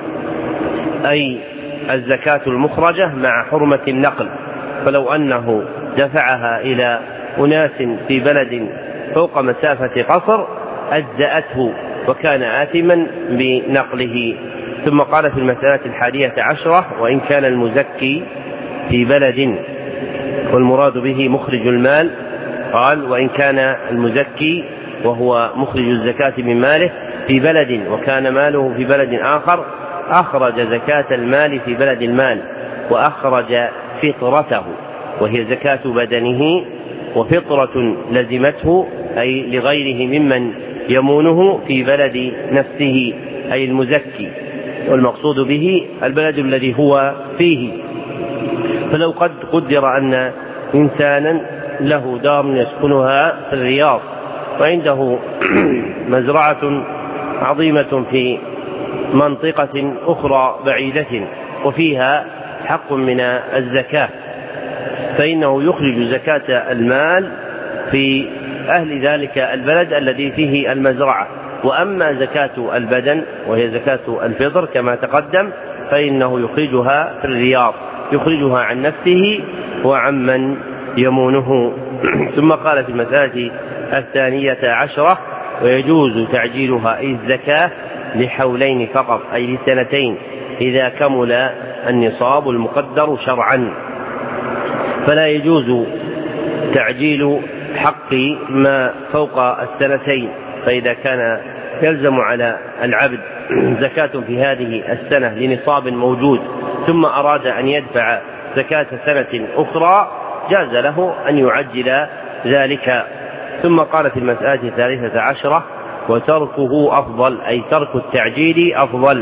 أي الزكاة المخرجة مع حرمة النقل، فلو أنه دفعها إلى أناس في بلد فوق مسافة قصر أجزأته وكان آثما بنقله. ثم قال في المسألة الحادية عشرة: وإن كان المزكي في بلد، والمراد به مخرج المال، قال: وإن كان المزكي وهو مخرج الزكاة من ماله في بلد وكان ماله في بلد آخر أخرج زكاة المال في بلد المال وأخرج فطرته وهي زكاة بدنه، وفطرة لزمته أي لغيره ممن يمونه في بلد نفسه أي المزكي، والمقصود به البلد الذي هو فيه. فلو قد قدر أن إنسانا له دار يسكنها في الرياض وعنده مزرعة عظيمة في منطقة أخرى بعيدة وفيها حق من الزكاة، فإنه يخرج زكاة المال في أهل ذلك البلد الذي فيه المزرعة. وأما زكاة البدن وهي زكاة الفطر كما تقدم فإنه يخرجها في الرياض، يخرجها عن نفسه وعمن يمونه. ثم قال في المسألة الثانية عشرة: ويجوز تعجيلها أي الزكاة لحولين فقط أي لسنتين إذا كمل النصاب المقدر شرعا، فلا يجوز تعجيل حق ما فوق السنتين. فإذا كان يلزم على العبد زكاة في هذه السنة لنصاب موجود ثم أراد أن يدفع زكاة سنة أخرى جاز له أن يعجل ذلك. ثم قال في المسألة الثالثة عشرة: وتركه أفضل أي ترك التعجيل أفضل.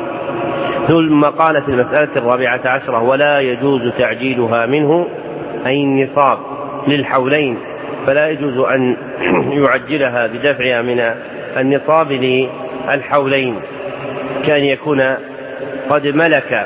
ثم قال في المسألة الرابعة عشرة: ولا يجوز تعجيلها منه أي النصاب للحولين، فلا يجوز أن يعجلها بدفعها من النصاب للحولين، كان يكون قد ملك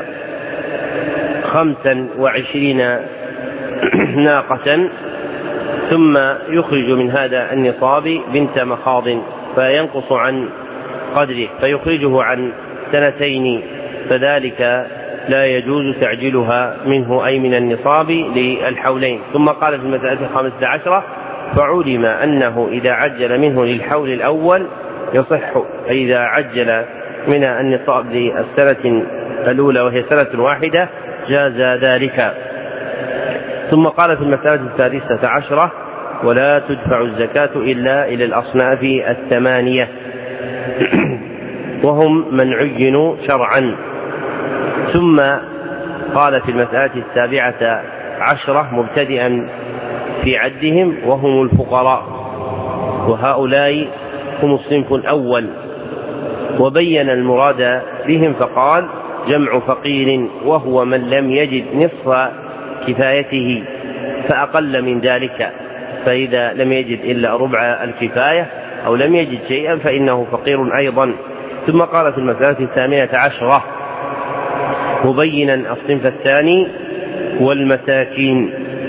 خمسا وعشرين ناقة ثم يخرج من هذا النصاب بنت مخاض فينقص عن قدره فيخرجه عن سنتين، فذلك لا يجوز تعجيلها منه أي من النصاب للحولين. ثم قال في المسألة الخامسة عشرة: فعلم أنه إذا عجل منه للحول الأول يصح، أي إذا عجل من النصاب للسنة الأولى وهي سنة واحدة جاز ذلك. ثم قال في المسألة السادسة عشرة: ولا تدفع الزكاة إلا إلى الأصناف الثمانية وهم من عينوا شرعا. ثم قال في المسألة السابعة عشرة مبتدئا في عدهم: وهم الفقراء، وهؤلاء هم الصنف الأول، وبين المراد بهم فقال: جمع فقير وهو من لم يجد نصف كفايته فأقل من ذلك، فإذا لم يجد إلا ربع الكفاية أو لم يجد شيئا فإنه فقير أيضا. ثم قال في المسألة الثامنة عشرة مبينا الصنف الثاني والمساكين،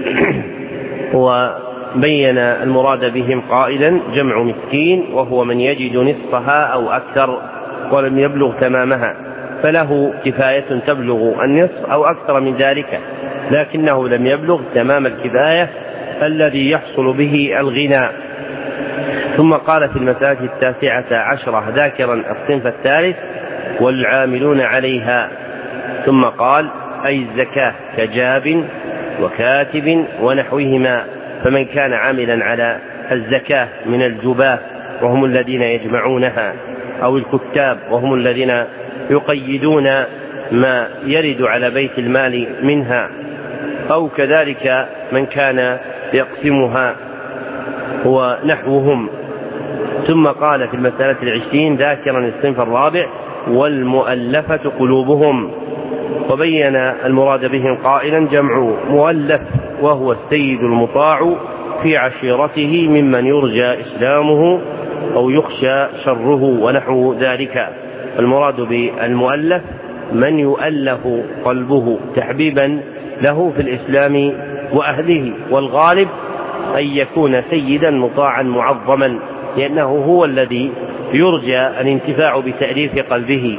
وبين المراد بهم قائلا: جمع مسكين وهو من يجد نصفها أو أكثر ولم يبلغ تمامها، فله كفاية تبلغ النصف أو أكثر من ذلك لكنه لم يبلغ تمام الكفاية الذي يحصل به الغنى. ثم قال في المسألة التاسعة عشرة ذاكرا الصنف الثالث والعاملون عليها، ثم قال: أي الزكاة كجاب وكاتب ونحوهما، فمن كان عاملا على الزكاة من الجباة وهم الذين يجمعونها، أو الكتاب وهم الذين يقيدون ما يرد على بيت المال منها، أو كذلك من كان يقسمها ونحوهم، ثم قال في المسألة العشرين ذاكرا الصنف الرابع والمؤلفة قلوبهم، وبين المراد بهم قائلا جمع مؤلف وهو السيد المطاع في عشيرته ممن يرجى إسلامه أو يخشى شره ونحو ذلك. المراد بالمؤلف من يؤلف قلبه تحبيبا له في الإسلام وأهله، والغالب أن يكون سيدا مطاعا معظما، لأنه هو الذي يرجى الانتفاع بتأليف قلبه.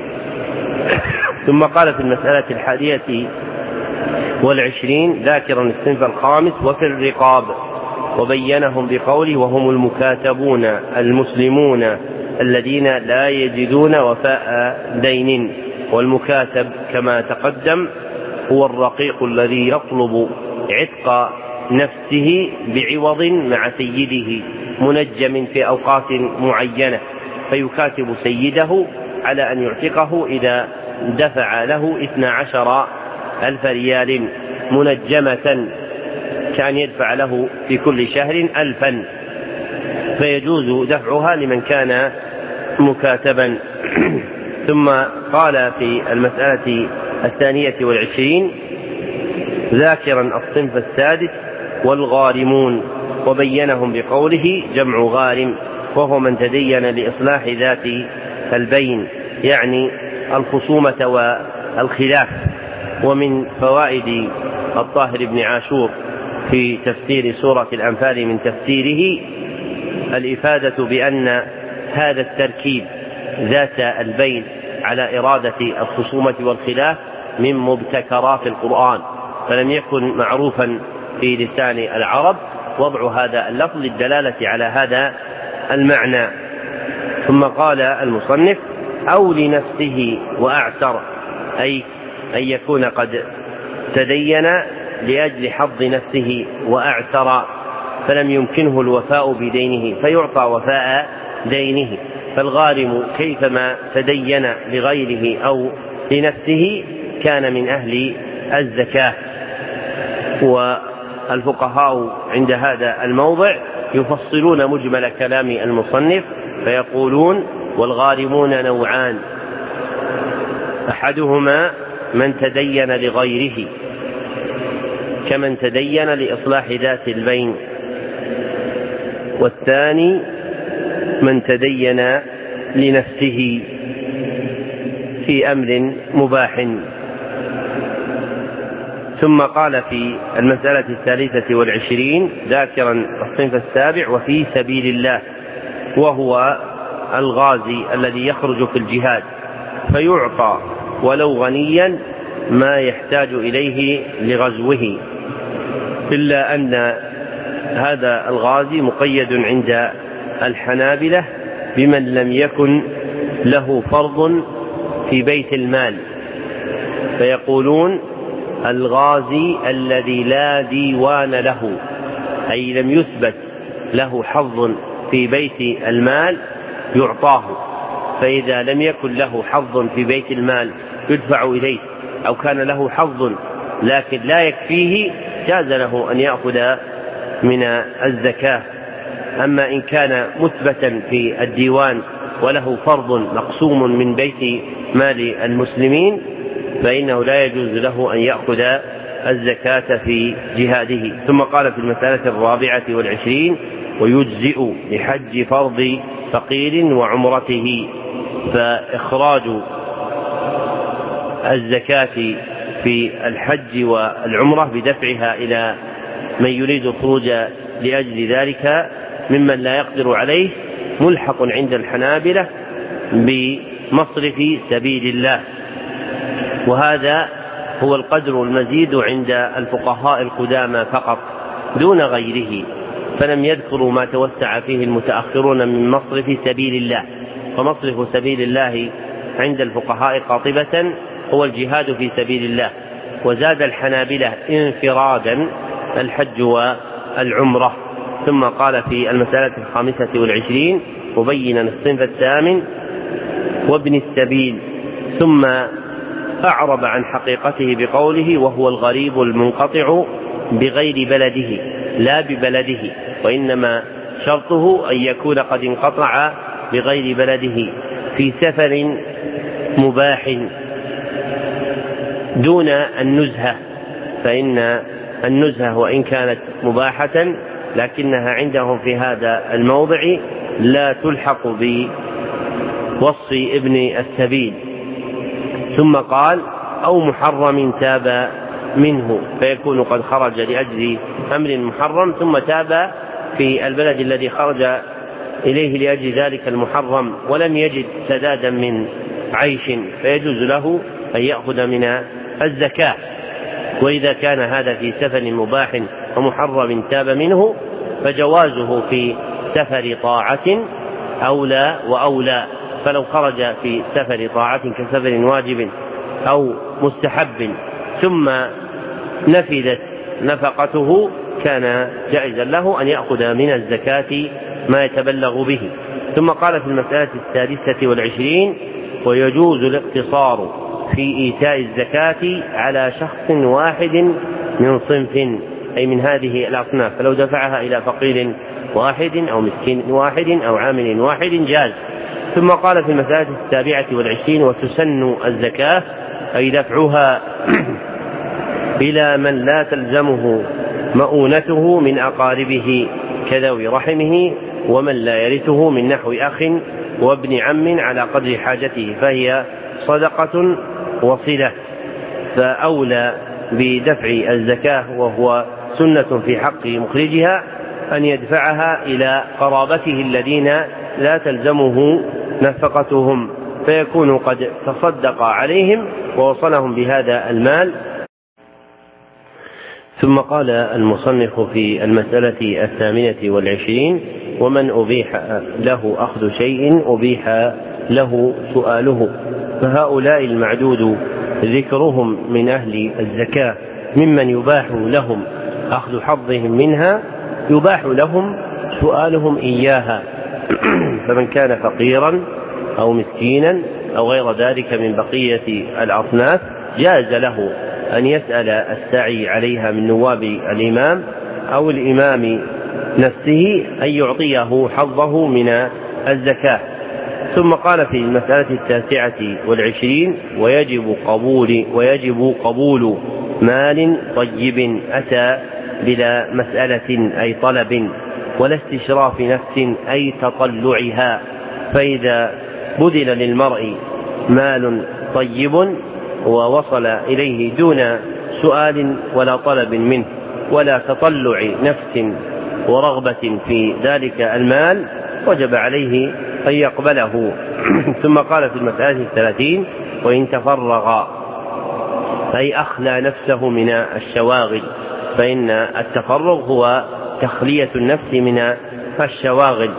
ثم قال في المسألة الحادية والعشرين ذاكرا الصنف الخامس وفي الرقاب، وبينهم بقوله وهم المكاتبون المسلمون الذين لا يجدون وفاء دين. والمكاتب كما تقدم هو الرقيق الذي يطلب عتق نفسه بعوض مع سيده منجم في أوقات معينة، فيكاتب سيده على أن يعتقه إذا دفع له اثنا عشر ألف ريال منجمة، كان يدفع له في كل شهر ألفا، فيجوز دفعها لمن كان مكاتبا. ثم قال في المسألة الثانية والعشرين ذاكرا الصنف السادس والغارمون، وبينهم بقوله جمع غارم وهو من تدين لإصلاح ذات البين، يعني الخصومة والخلاف. ومن فوائد الطاهر بن عاشور في تفسير سورة الأنفال من تفسيره الإفادة بأن هذا التركيب ذات البين على إرادة الخصومة والخلاف من مبتكرات القرآن، فلم يكن معروفا في لسان العرب وضع هذا اللفظ للدلالة على هذا المعنى. ثم قال المصنف أو لنفسه وأعتر، أي أن يكون قد تدين لأجل حظ نفسه وأعتر فلم يمكنه الوفاء بدينه فيعطى وفاء دينه. فالغارم كيفما تدين لغيره أو لنفسه كان من أهل الزكاة. والفقهاء عند هذا الموضع يفصلون مجمل كلام المصنف فيقولون والغارمون نوعان، أحدهما من تدين لغيره كمن تدين لإصلاح ذات البين، والثاني من تدين لنفسه في أمر مباح. ثم قال في المسألة الثالثة والعشرين ذاكرا الصنف السابع وفي سبيل الله، وهو الغازي الذي يخرج في الجهاد فيعطى ولو غنيا ما يحتاج إليه لغزوه، إلا أن هذا الغازي مقيد عند الحنابلة بمن لم يكن له فرض في بيت المال، فيقولون الغازي الذي لا ديوان له، أي لم يثبت له حظ في بيت المال يعطاه، فإذا لم يكن له حظ في بيت المال يدفع إليه، أو كان له حظ لكن لا يكفيه جاز له أن يأخذ من الزكاة. أما إن كان مثبتا في الديوان وله فرض مقسوم من بيت مال المسلمين فإنه لا يجوز له أن يأخذ الزكاة في جهاده. ثم قال في المسألة الرابعة والعشرين ويجزئ لحج فرض فقير وعمرته، فإخراج الزكاة في الحج والعمرة بدفعها إلى من يريد الخروج لأجل ذلك ممن لا يقدر عليه ملحق عند الحنابلة بمصرف سبيل الله، وهذا هو القدر المزيد عند الفقهاء القدامى فقط دون غيره، فلم يذكروا ما توسع فيه المتأخرون من مصرف سبيل الله. فمصرف سبيل الله عند الفقهاء قاطبة هو الجهاد في سبيل الله، وزاد الحنابلة انفرادا الحج والعمرة. ثم قال في المسألة الخامسة والعشرين مبينا الصنف الثامن وابن السبيل، ثم أعرب عن حقيقته بقوله وهو الغريب المنقطع بغير بلده لا ببلده، وإنما شرطه أن يكون قد انقطع بغير بلده في سفر مباح دون النزهة، فإن النزهة وإن كانت مباحة لكنها عندهم في هذا الموضع لا تلحق بوصف ابن السبيل. ثم قال أو محرم تاب منه، فيكون قد خرج لأجل أمر محرم ثم تاب في البلد الذي خرج إليه لأجل ذلك المحرم ولم يجد سدادا من عيش، فيجوز له أن يأخذ من الزكاة. وإذا كان هذا في سفر مباح ومحرم تاب منه فجوازه في سفر طاعة أولى وأولى. فلو خرج في سفر طاعة كسفر واجب أو مستحب ثم نفذت نفقته كان جائزا له أن يأخذ من الزكاة ما يتبلغ به. ثم قال في المسألة السادسة والعشرين ويجوز الاقتصار في إيتاء الزكاة على شخص واحد من صنف، أي من هذه الأصناف، فلو دفعها إلى فقير واحد أو مسكين واحد أو عامل واحد جاز. ثم قال في المسألة السابعة والعشرين وتسن الزكاة أي دفعها إلى من لا تلزمه مؤونته من أقاربه كذوي رحمه ومن لا يرثه من نحو أخ وابن عم على قدر حاجته، فهي صدقة وصلة، فأولى بدفع الزكاة وهو سنة في حق مخرجها أن يدفعها إلى قرابته الذين لا تلزمه نفقتهم، فيكون قد تصدق عليهم ووصلهم بهذا المال. ثم قال المصنف في المسألة الثامنة والعشرين ومن أبيح له أخذ شيء أبيح له سؤاله، فهؤلاء المعدود ذكرهم من أهل الزكاة ممن يباح لهم أخذ حظهم منها يباح لهم سؤالهم إياها، فمن كان فقيرا أو مسكينا أو غير ذلك من بقية الأصناف جاز له أن يسأل السعي عليها من نواب الإمام أو الإمام نفسه أن يعطيه حظه من الزكاة. ثم قال في المسألة التاسعة والعشرين ويجب قبول, ويجب قبول مال طيب أتى بلا مسألة أي طلب ولا استشراف نفس أي تطلعها، فإذا بذل للمرء مال طيب ووصل إليه دون سؤال ولا طلب منه ولا تطلع نفس ورغبة في ذلك المال وجب عليه أن يقبله. ثم قال في المسألة الثلاثين وإن تفرغ أي أخلى نفسه من الشواغل، فإن التفرغ هو تخلية النفس من الشواغل.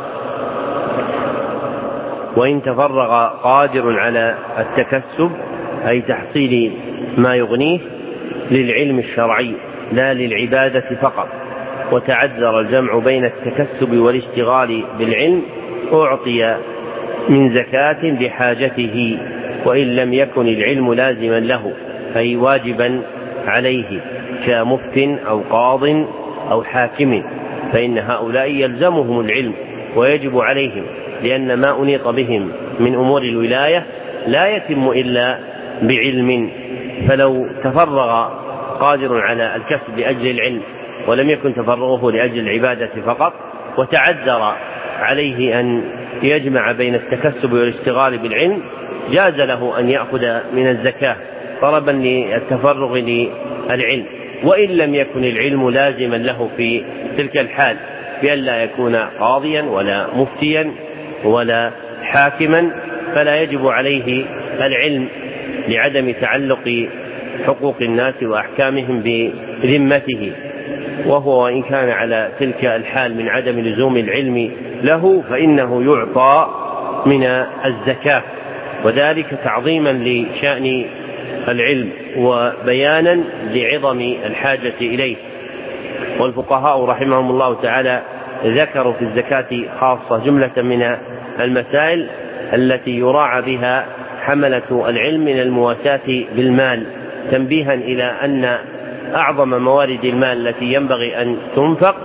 وإن تفرغ قادر على التكسب أي تحصيل ما يغنيه للعلم الشرعي لا للعبادة فقط، وتعذر الجمع بين التكسب والاشتغال بالعلم أعطي من زكاة بحاجته وإن لم يكن العلم لازما له أي واجبا عليه كمفت أو قاض أو حاكم، فإن هؤلاء يلزمهم العلم ويجب عليهم، لأن ما أنيط بهم من أمور الولاية لا يتم إلا بعلم. فلو تفرغ قادر على الكسب لأجل العلم ولم يكن تفرغه لأجل العبادة فقط وتعذر عليه أن يجمع بين التكسب والاشتغال بالعلم جاز له أن يأخذ من الزكاة طلبا للتفرغ للعلم، وإن لم يكن العلم لازما له في تلك الحال بأن لا يكون قاضيا ولا مفتيا ولا حاكما، فلا يجب عليه العلم لعدم تعلق حقوق الناس وأحكامهم بذمته، وهو وإن كان على تلك الحال من عدم لزوم العلم له فإنه يعطى من الزكاة، وذلك تعظيما لشأن العلم وبيانا لعظم الحاجة إليه. والفقهاء رحمهم الله تعالى ذكروا في الزكاة خاصة جملة من المسائل التي يراعى بها حملة العلم من المواساة بالمال، تنبيها إلى أن أعظم موارد المال التي ينبغي أن تنفق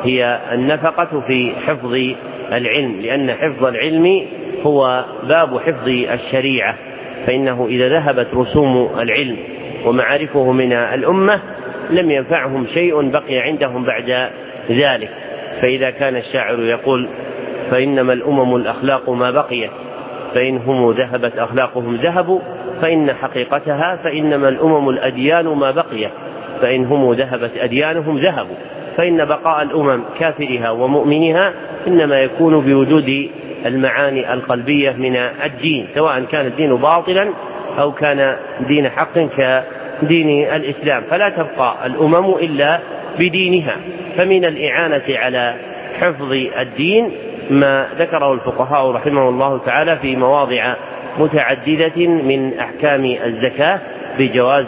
هي النفقة في حفظ العلم، لأن حفظ العلم هو باب حفظ الشريعة، فإنه إذا ذهبت رسوم العلم ومعارفه من الأمة لم ينفعهم شيء بقي عندهم بعد ذلك. فإذا كان الشاعر يقول فإنما الأمم الأخلاق ما بقيت فإن هم ذهبت أخلاقهم ذهبوا، فإن حقيقتها فإنما الأمم الأديان ما بقيت فإن هم ذهبت أديانهم ذهبوا، فإن بقاء الأمم كافرها ومؤمنها إنما يكون بوجود المعاني القلبية من الدين، سواء كان الدين باطلا أو كان دين حق كدين الإسلام، فلا تبقى الأمم إلا بدينها. فمن الإعانة على حفظ الدين ما ذكره الفقهاء رحمه الله تعالى في مواضع متعددة من أحكام الزكاة بجواز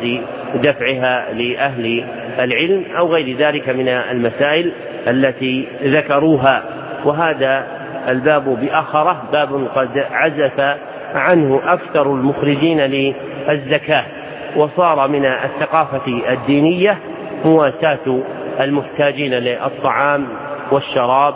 دفعها لأهل العلم أو غير ذلك من المسائل التي ذكروها. وهذا الباب بأخره باب قد عزف عنه أكثر المخرجين للزكاة، وصار من الثقافة الدينية مواساة المحتاجين للطعام والشراب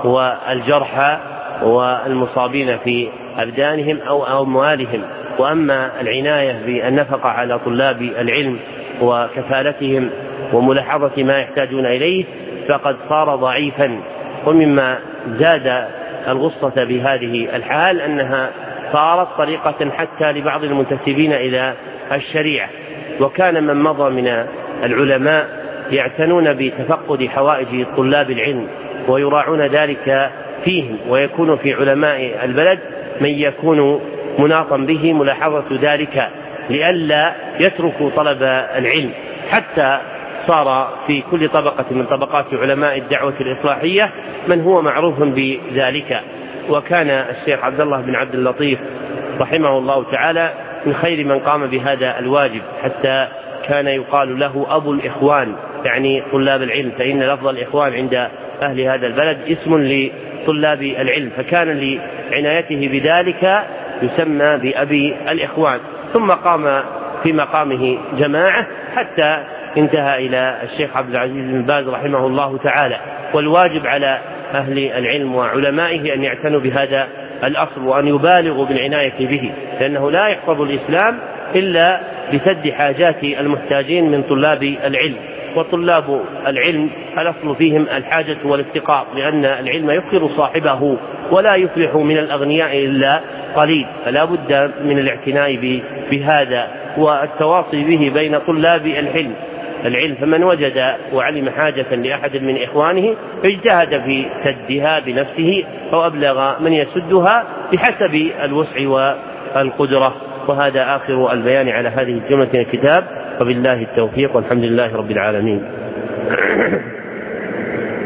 والجرحى والمصابين في أبدانهم أو أموالهم. وأما العناية بالنفقة على طلاب العلم وكفالتهم وملاحظة ما يحتاجون إليه فقد صار ضعيفا. ومما زاد الغصة بهذه الحال أنها صارت طريقة حتى لبعض المنتسبين إلى الشريعة، وكان من مضى من العلماء يعتنون بتفقد حوائج طلاب العلم ويراعون ذلك فيهم، ويكون في علماء البلد من يكون مناطا به ملاحظة ذلك لئلا يتركوا طلب العلم، حتى صار في كل طبقة من طبقات علماء الدعوة الإصلاحية من هو معروف بذلك. وكان الشيخ عبد الله بن عبد اللطيف رحمه الله تعالى من خير من قام بهذا الواجب، حتى كان يقال له أبو الإخوان، يعني طلاب العلم، فإن لفظ الإخوان عند أهل هذا البلد اسم لطلاب العلم، فكان لعنايته بذلك يسمى بأبي الإخوان. ثم قام في مقامه جماعة حتى انتهى إلى الشيخ عبد العزيز بن باز رحمه الله تعالى. والواجب على أهل العلم وعلمائه أن يعتنوا بهذا الأصل وأن يبالغوا بالعناية به، لأنه لا يحفظ الإسلام إلا بسد حاجات المحتاجين من طلاب العلم. وطلاب العلم الأصل فيهم الحاجة والافتقار، لأن العلم يفقر صاحبه ولا يفلح من الأغنياء إلا قليل، فلا بد من الاعتناء بهذا والتواصي به بين طلاب العلم العلم فمن وجد وعلم حاجة لأحد من إخوانه اجتهد في سدها بنفسه أو أبلغ من يسدها بحسب الوسع والقدرة. وهذا آخر البيان على هذه الجملة من الكتاب، وبالله التوفيق والحمد لله رب العالمين.